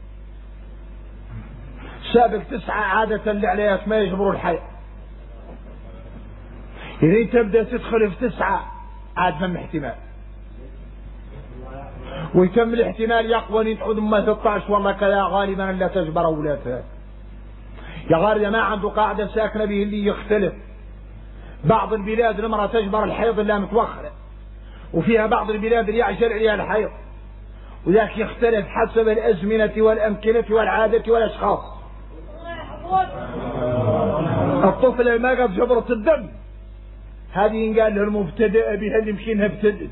سابق 9 عادة اللي عليها ما يجبروا الحيض إذا تبدأ تدخل في 9 عاد فم احتمال ويتم الاحتمال يقوى تعود ما 13 والله كذا غالبا لا تجبر أولادها يا غالبا ما عنده قاعدة ساكنة به اللي يختلف. بعض البلاد المرأة تجبر الحيض إلا متوخرة وفيها بعض البلاد اللي يعجل عليها الحيض وذاك يختلف حسب الأزمنة والأمكنة والعادة والأشخاص. الطفل اللي ما قد جبرة الدم هذه ينقال له المبتدئ بها اللي مشينها ابتدت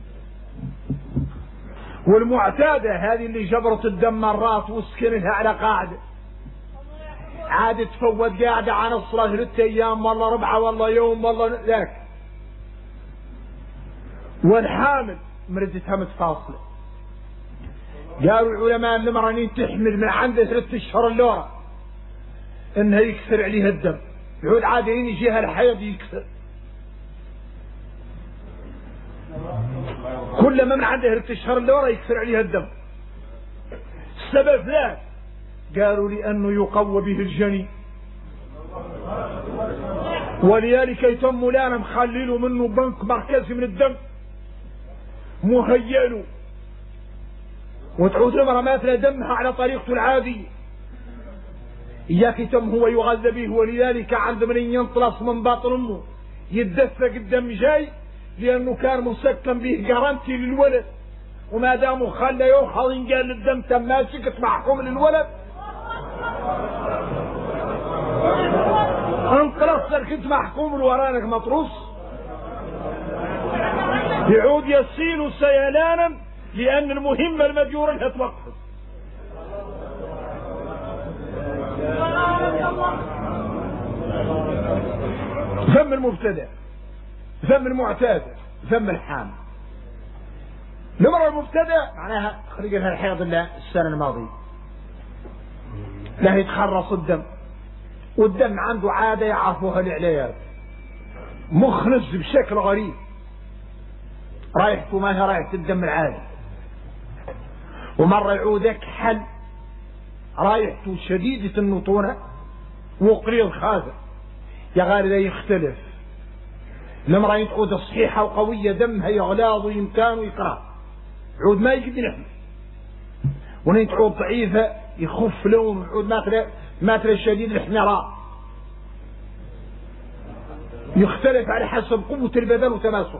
والمعتادة هذه اللي جبرة الدم مرات وسكنها على قاعدة عادة تفوت قاعدة عن الصلاة 3 أيام والله 4 والله يوم والله ذاك. والحامل مردتها متفاصلة قالوا العلماء المرأة تحمل من عنده 3 أشهر اللورة انها يكثر عليها الدم يعود عادين يجيها الحيض يكثر كلما من عنده 3 أشهر اللورة يكثر عليها الدم. السبب ذاك قالوا لأنه يقوى به الجنين ولذلك يتم لنا مخليله منه بنك مركزي من الدم مهيئ وتعود المرأة مثلا دمها على طريقته العادية إياك يتم هو يغذى به ولذلك عند من ينطلس من باطن أمه يتدفق الدم جاي لأنه كان مسكن به جرانتي للولد وما دامه خلى يوخذ ينقال الدم تم ماسك محكوم للولد انطلس كنت محكوم الورانك مطروس يعود يسيل سيلانا لأن المهمة المجورة انها توقف. ذم المبتدأ ذم المعتاد ذم الحامل. المرأة المبتدأ معناها خرج لها الحيض السنة الماضية لا يتخرص الدم والدم عنده عادة يعرفوها العليات مخنز بشكل غريب رايحته ما هي رايحة الدم العادي ومرة يعودك حل رايحته شديدة النطونة وقليل خاذة يا غالبا يختلف. المرأة تعود صحيحة وقوية دمها يغلاظ ويمتان ويكره يعود ما يقدر يحمل ونين تعود ضعيفة يخف لون يعود ماترة شديد الاحمرار يختلف على حسب قوة البدن وتماسك.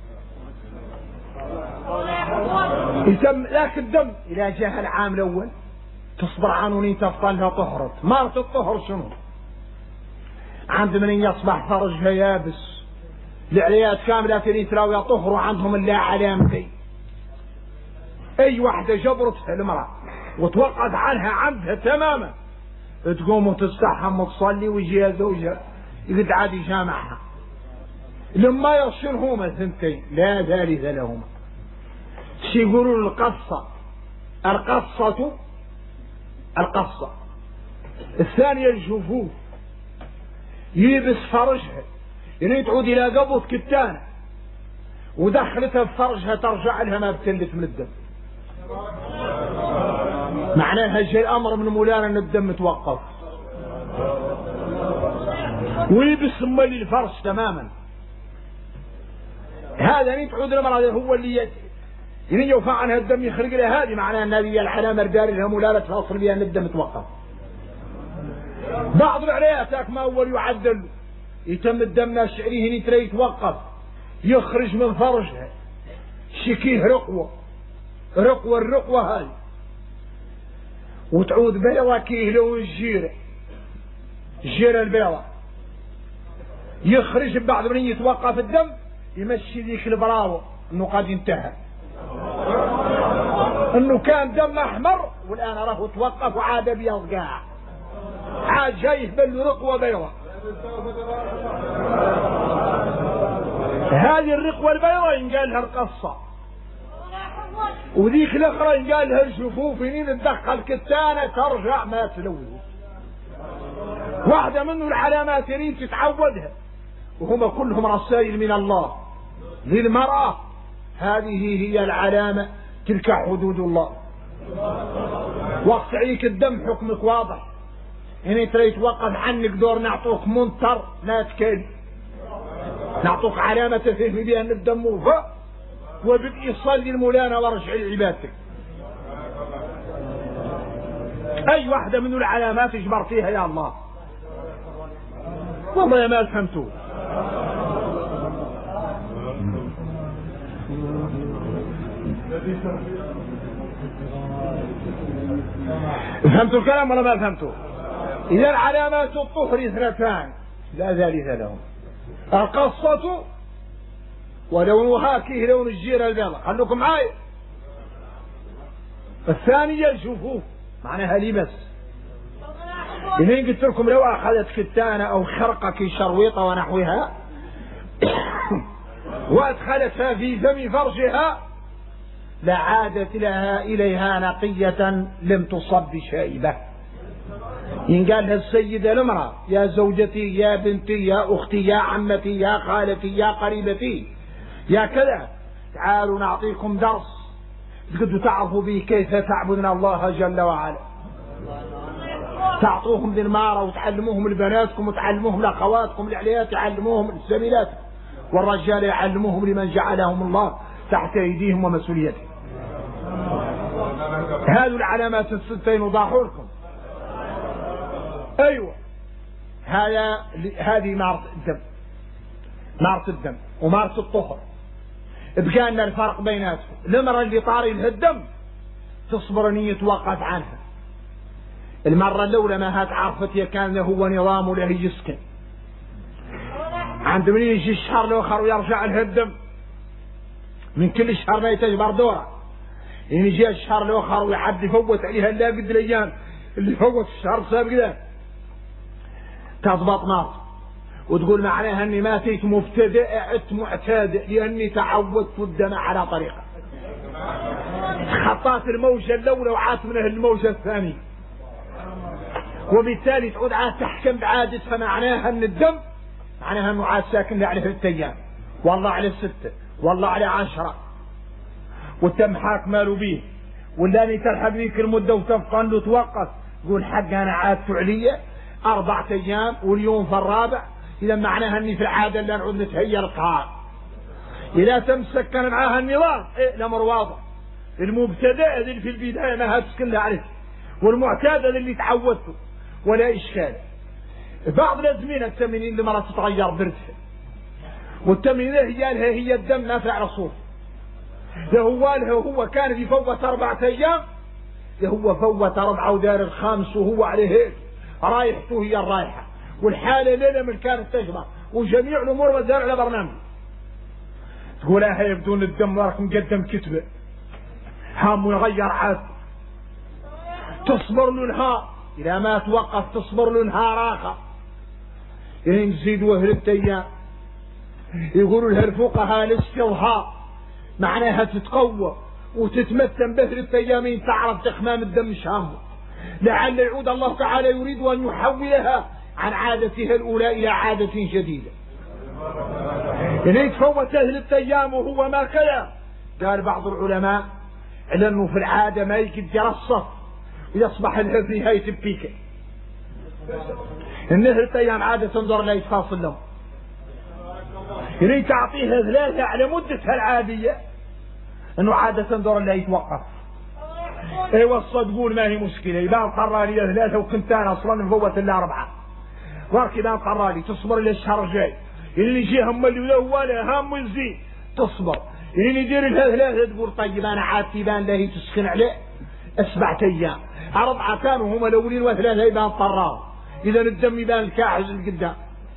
يتم لكن الدم إذا جاء العام الأول تصبر عنونين تفضلها طهرت مارت الطهر شنو عند من يصبح فرجها يابس العليات كاملة تراوي طهروا عندهم اللي علامتين أي واحدة جبرتها المرأة وتوقعت عنها عندها تماما تقوم وتستحم وتصلي ويجيها زوجها يقد عادي جامعها لما يصيرهما 2 لا ثالث لهما. شي يقولوا القصة الثانية الجفوف يلبس فرجها يعني تعود إلى قبض كتانة ودخلتها في فرجها ترجع لها ما بتلت من الدم. معناها جاء الأمر من مولانا أن الدم توقف ويلبس مالي الفرج تماما. هذا يعني تعود المرأة هو اللي يعني يوفى عنها الدم يخرج لها. هذه معناها أن هذه العلامة الدار لها مولانا توصل بها أن الدم توقف. بعض العليات ما أول يعدل يتم الدم ناس شعريه ترى يتوقف يخرج من فرجها شكيه رقوة الرقوة هاي وتعود بيضة كيه لون الجيرة البيضة يخرج بعد من يتوقف الدم يمشي ذيك البراوة انه قد انتهى انه كان دم احمر والان راه توقف وعاد ابيض قاع عاد جاي يهبل رقوة بيضة. هذه الرقوة البيضة ينقال لها القصة وذيك الاخرى ينقال لها الجفوف ينين تدخل كتانة ترجع ما تلوث. واحدة منه العلامات يريد تتعودها وهما كلهم رسائل من الله للمرأة. هذه هي العلامة تلك حدود الله. وقت عليك الدم حكمك واضح يعني ترى يتوقف عنك دور نعطوك منطر لا تكل نعطوك علامة تفهم بها ان الدم وفى وبدء صلي المولانا وارجع لعبادتك. اي واحدة من العلامات اجبر فيها يا الله والله ما فهمتوه. فهمتوا الكلام ولا ما فهمتوا؟ إذا علامات الطهر اثنتان لا ثالث لهم. القصة ولونها كيه لون الجيرة البيضاء خلوكم معاي. الثانية الجفوف معناها لبس. إذن قلت لكم لو أخذت كتانة أو خرقة كشرويطة ونحوها وأدخلتها في فم فرجها لعادت لها إليها نقية لم تصب بشائبة. ينقال لها السيدة المرأة يا زوجتي يا بنتي يا أختي يا عمتي يا خالتي يا قريبتي يا كذا تعالوا نعطيكم درس تقدروا تعرفوا به كيف تعبدون الله جل وعلا. تعطوهم للمارة وتعلموهم لبناتكم وتعلموهم لأخواتكم العليات تعلموهم للزميلات والرجال يعلموهم لمن جعلهم الله تحت أيديهم ومسؤوليتهم. هذه العلامات الستين وضاحوا لكم. أيوة هذه مارة الدم ومارة الطهر. بقى لنا الفرق بيناتهم. المرة اللي طاري لها الدم تصبر ان يتوقف عنها. المرة الأولى ما هات عرفت كان هو نظام له يسكن عند من يجي الشهر الآخر ويرجع لها الدم من كل شهر ما يتجبر دوره. يعني يجي الشهر الآخر ويعد يفوت عليها لا قد الأيام اللي فوت الشهر السابق ذا تضبط نار وتقول معناها اني ما تيت مبتدئ عدت معتاد لاني تعودت الدم على طريقه. خطات الموجه الاولى وعات منها الموجه الثانيه وبالتالي تعود عاد تحكم بعادتها. معناها ان الدم معناها انه عاد ساكن على 3 ايام والله على 6 والله على 10 والتم حاك ماله بيه واللاني تلحق ذيك المده وتبقى له توقف تقول حق انا عادت عليا 4 ايام واليوم في الرابع. إذا معناها أني في العادة اللي نعود نتهيأ القهار. إذا تمسك كان معاها النظام الأمر واضح. المبتدأ اللي في البداية ما هتسكن له عليه والمعتاد اللي تعودته ولا إشكال. بعض الأزمنة التمرين اللي مرة تتغير بردها والتمرين هي لها هي الدم نافع رسول هو كان يفوت 4 أيام هو فوت 4 ودار الخامس وهو عليه هيك رايحته هي الرايحة والحالة ليلة من كانت تجمع وجميع الأمور مدار على برنامج. تقول هي بدون الدم راك مقدم كتبة هم يغير عاد تصبر له نهار إذا ما توقف تصبر له نهار آخر نزيد 3 أيام. يقولوا لها الفقهاء الاستظهار معناها تتقوى وتتمثل ب3 أيام تعرف تخمام الدم شامه لعل يعود الله تعالى يريد أن يحولها عن عادته الأولى إلى عادة جديدة. إن يتفوت 3 أيام وهو ما كلا. قال بعض العلماء على أنه في العادة ما يقدر الصف ويصبح لها في نهاية البيكة. إن 3 أيام عادة تنظر لا يتفاصل له. إن تعطيها 3 على مدتها العادية أنه عادة تنظر لا يتوقف. ايوه الصدقون ما هي مشكلة. يبان قرالي 3 وكنت أنا أصلا مفوت إلا 4 وارك يبان قرالي تصبر إلى الشهر الجاي اللي يجي هم اللي ولا هم يزيد تصبر اللي يدير لها 3 تقول طيب أنا عادتي يبان لا هي تسخن عليه 7 أيام 4 كانوا هم الأولين و3 يبان قرار. إذا الدم يبان الكاحز القدام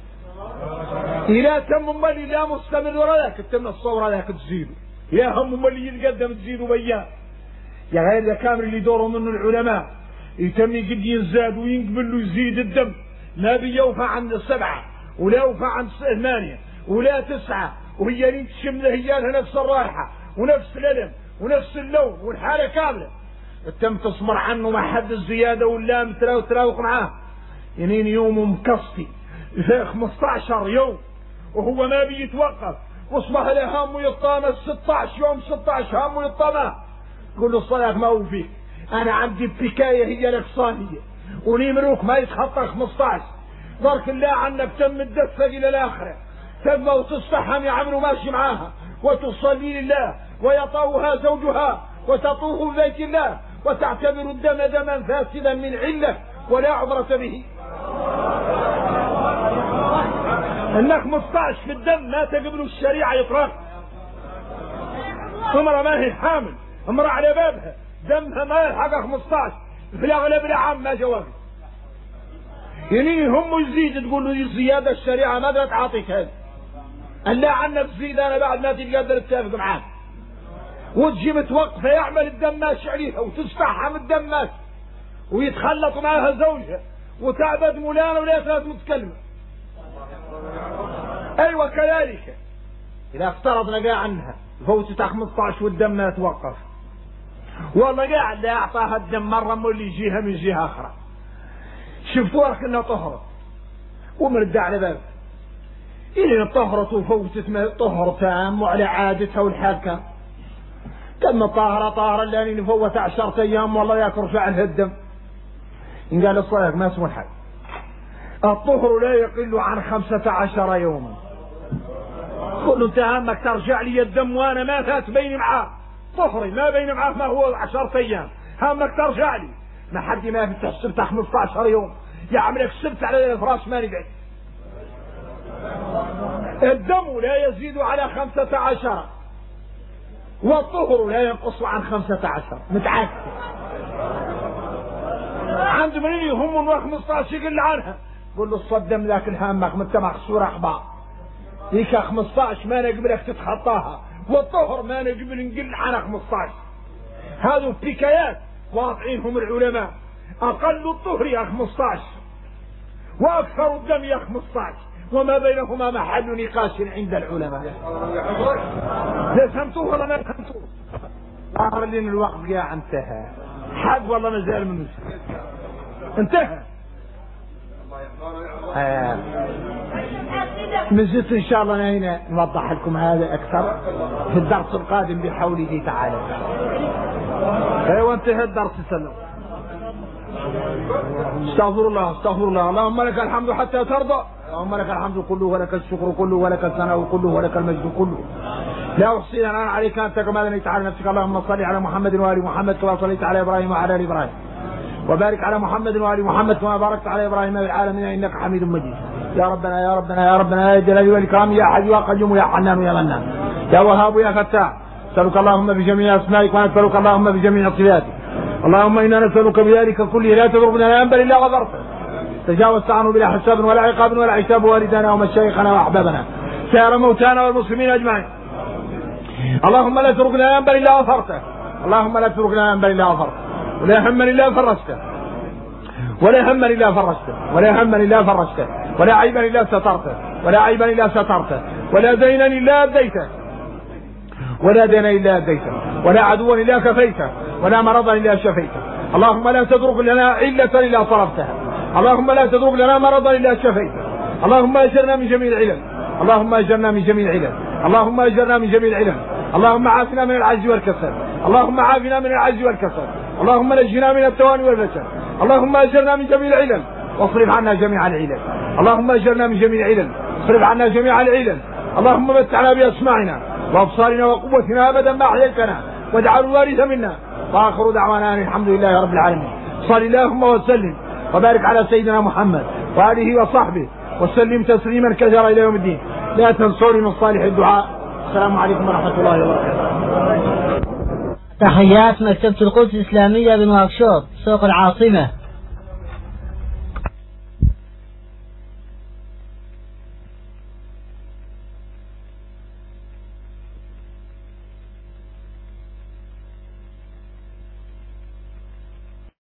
إذا تم اللي لا مستمر ولا ذاك تم الصورة ذاك تزيدوا يا هم اللي يتقدم تزيدوا بيان. يا غير ذا كامل اللي يدوروا منه العلماء يتم يقد ينزاد وينقبل له يزيد الدم ما بيوفى عن 7 ولا يوفى عن 8 ولا 9 وهي اللي تشم له هي نفس الرائحة ونفس الألم ونفس اللون والحالة كاملة تم تصبر عنه ما حد الزيادة ولا متراوق معاه. ينين يوم مكصتي 15 يوم وهو ما بيتوقف واصبح له هم يطامس 16 يوم 16 هم يطامه. قل له الصلاة ما هو فيك أنا عندي بكاية هي الإقصانية ونيمروك ما يتخطى 15 ضرك الله عنك تم الدفة إلى الآخرة تم وتصفحهم يعملوا ماشي معاها وتصلي لله ويطوها زوجها وتطوف بيت الله وتعتبر الدم دما فاسدا من علة ولا عبرة به. انك 15 في الدم ما تقبل الشريعة يطرق. امرأة ما هي حامل امرأة على بابها دمها ما يلحق 15 في الاغلب العام ما جواب. يعني هم يزيد تقول له زيادة الشريعة ماذا تعطيك هذا الا عنك تزيد انا بعد ما تقدر تتفق معاك وتجي متوقفة يعمل الدم ماشي عليها وتستحم الدم ماشي ويتخلط معها زوجها وتعبد مولانا ولا ثلاث متكلمة. ايوه كذلك اذا افترضنا قاع عنها فوتت 15 والدم ما يتوقف والله قاعد لا اعطاها الدم مرة اللي يجيها من جهة اخرى شفتوها كنا طهرت ومرد على باب إلى طهرت وفوتت ما طهر تام وعلى عادتها والحال كان طاهرة لاني نفوت 10 أيام والله ياكل فعلها الدم. إن قال الصلاة ما اسمه الحال الطهر لا يقل عن 15 يوما. قل انت همك ترجع لي الدم وانا ما فات بيني معاه طهري ما بيني معاه ما هو 10 أيام همك ترجع لي ما حد ما في تحسبت 15 يوم يعملك سبت على الفراش ما نقعد. الدم لا يزيد على 15 والطهر لا ينقص عن 15 متعكس. عند من يهم من 15 يقل عنها قل له الصدم ذاك الهامك متى مخسور اخبار ليك 15 ما نقبلك تتخطاها والطهر ما نقبل نقل عن 15. هذو بكايات واضعينهم العلماء اقل الطهر يا 15 واكثر الدم يا 15 وما بينهما محل نقاش عند العلماء. فهمتوه ولا ما فهمتوه؟ ظهر لنا الوقت يا انتهى حق والله ما زال منه انتهى. نزلت ان شاء الله هنا نوضح لكم هذا اكثر في الدرس القادم بحوله تعالى. ايوه انتهى الدرس سلام. استغفر الله استغفر الله. اللهم لك الحمد حتى ترضى اللهم لك الحمد كله ولك الشكر كله ولك الثناء كله ولك المجد كله لا احصي ثناء عليك انت كما اثنيت على نفسك. اللهم صل على محمد وال محمد كما صليت على ابراهيم وعلى ال ابراهيم وبارك على محمد وال محمد كما باركت على ابراهيم في العالمين انك حميد مجيد. يا ربنا يا ربنا يا ربنا يا جلال والاكرام يا حي يا قيوم يا حنان يا منان يا وهاب يا فتاح نسالك اللهم بجميع اسمائك ونسالك اللهم بجميع صفاتك. اللهم انا نسالك بذلك كله لا تضربنا ذنبا الا غفرته تجاوزت عنه بلا حساب ولا عقاب ولا عتاب والدنا ومشايخنا واحبابنا سائر موتانا والمسلمين اجمعين. اللهم لا تتركنا ذنبا الا غفرته اللهم لا تتركنا ذنبا الا غفرته ولا هما الا فرجته ولا هما الا فرجته ولا هما الا فرجته ولا عيبا الا سترته ولا عيبا الا سترته ولا دينا الا اديته ولا دينا الا اديته ولا عدوا الا كفيته ولا مرضا الا شفيته. اللهم لا تترك لنا علة الا صرفتها اللهم لا تترك لنا مرضا إلا شفيته. اللهم أجرنا من جميع العلل. اللهم أجرنا من جميع العلل. اللهم أجرنا من جميع العلل. اللهم عافنا من العجز والكسل. اللهم عافنا من العجز والكسل. اللهم نجنا من التواني والفشل. اللهم أجرنا من جميع العلل واصرف عنا جميع العلل. اللهم أجرنا من جميع العلل واصرف عنا جميع العلل. اللهم متعنا بأسماعنا وأبصارنا وقوتنا أبدا ما أحييتنا واجعل الوارث منا. وآخر دعوانا أن الحمد لله رب العالمين. صل اللهم وسلم وبارك على سيدنا محمد وآله وصحبه وسلم تسليما كثيرا إلى يوم الدين. لا تنسوني من صالح الدعاء. السلام عليكم ورحمة الله وبركاته. تحيات مكتبة القدس الإسلامية بنواكشوط سوق العاصمة.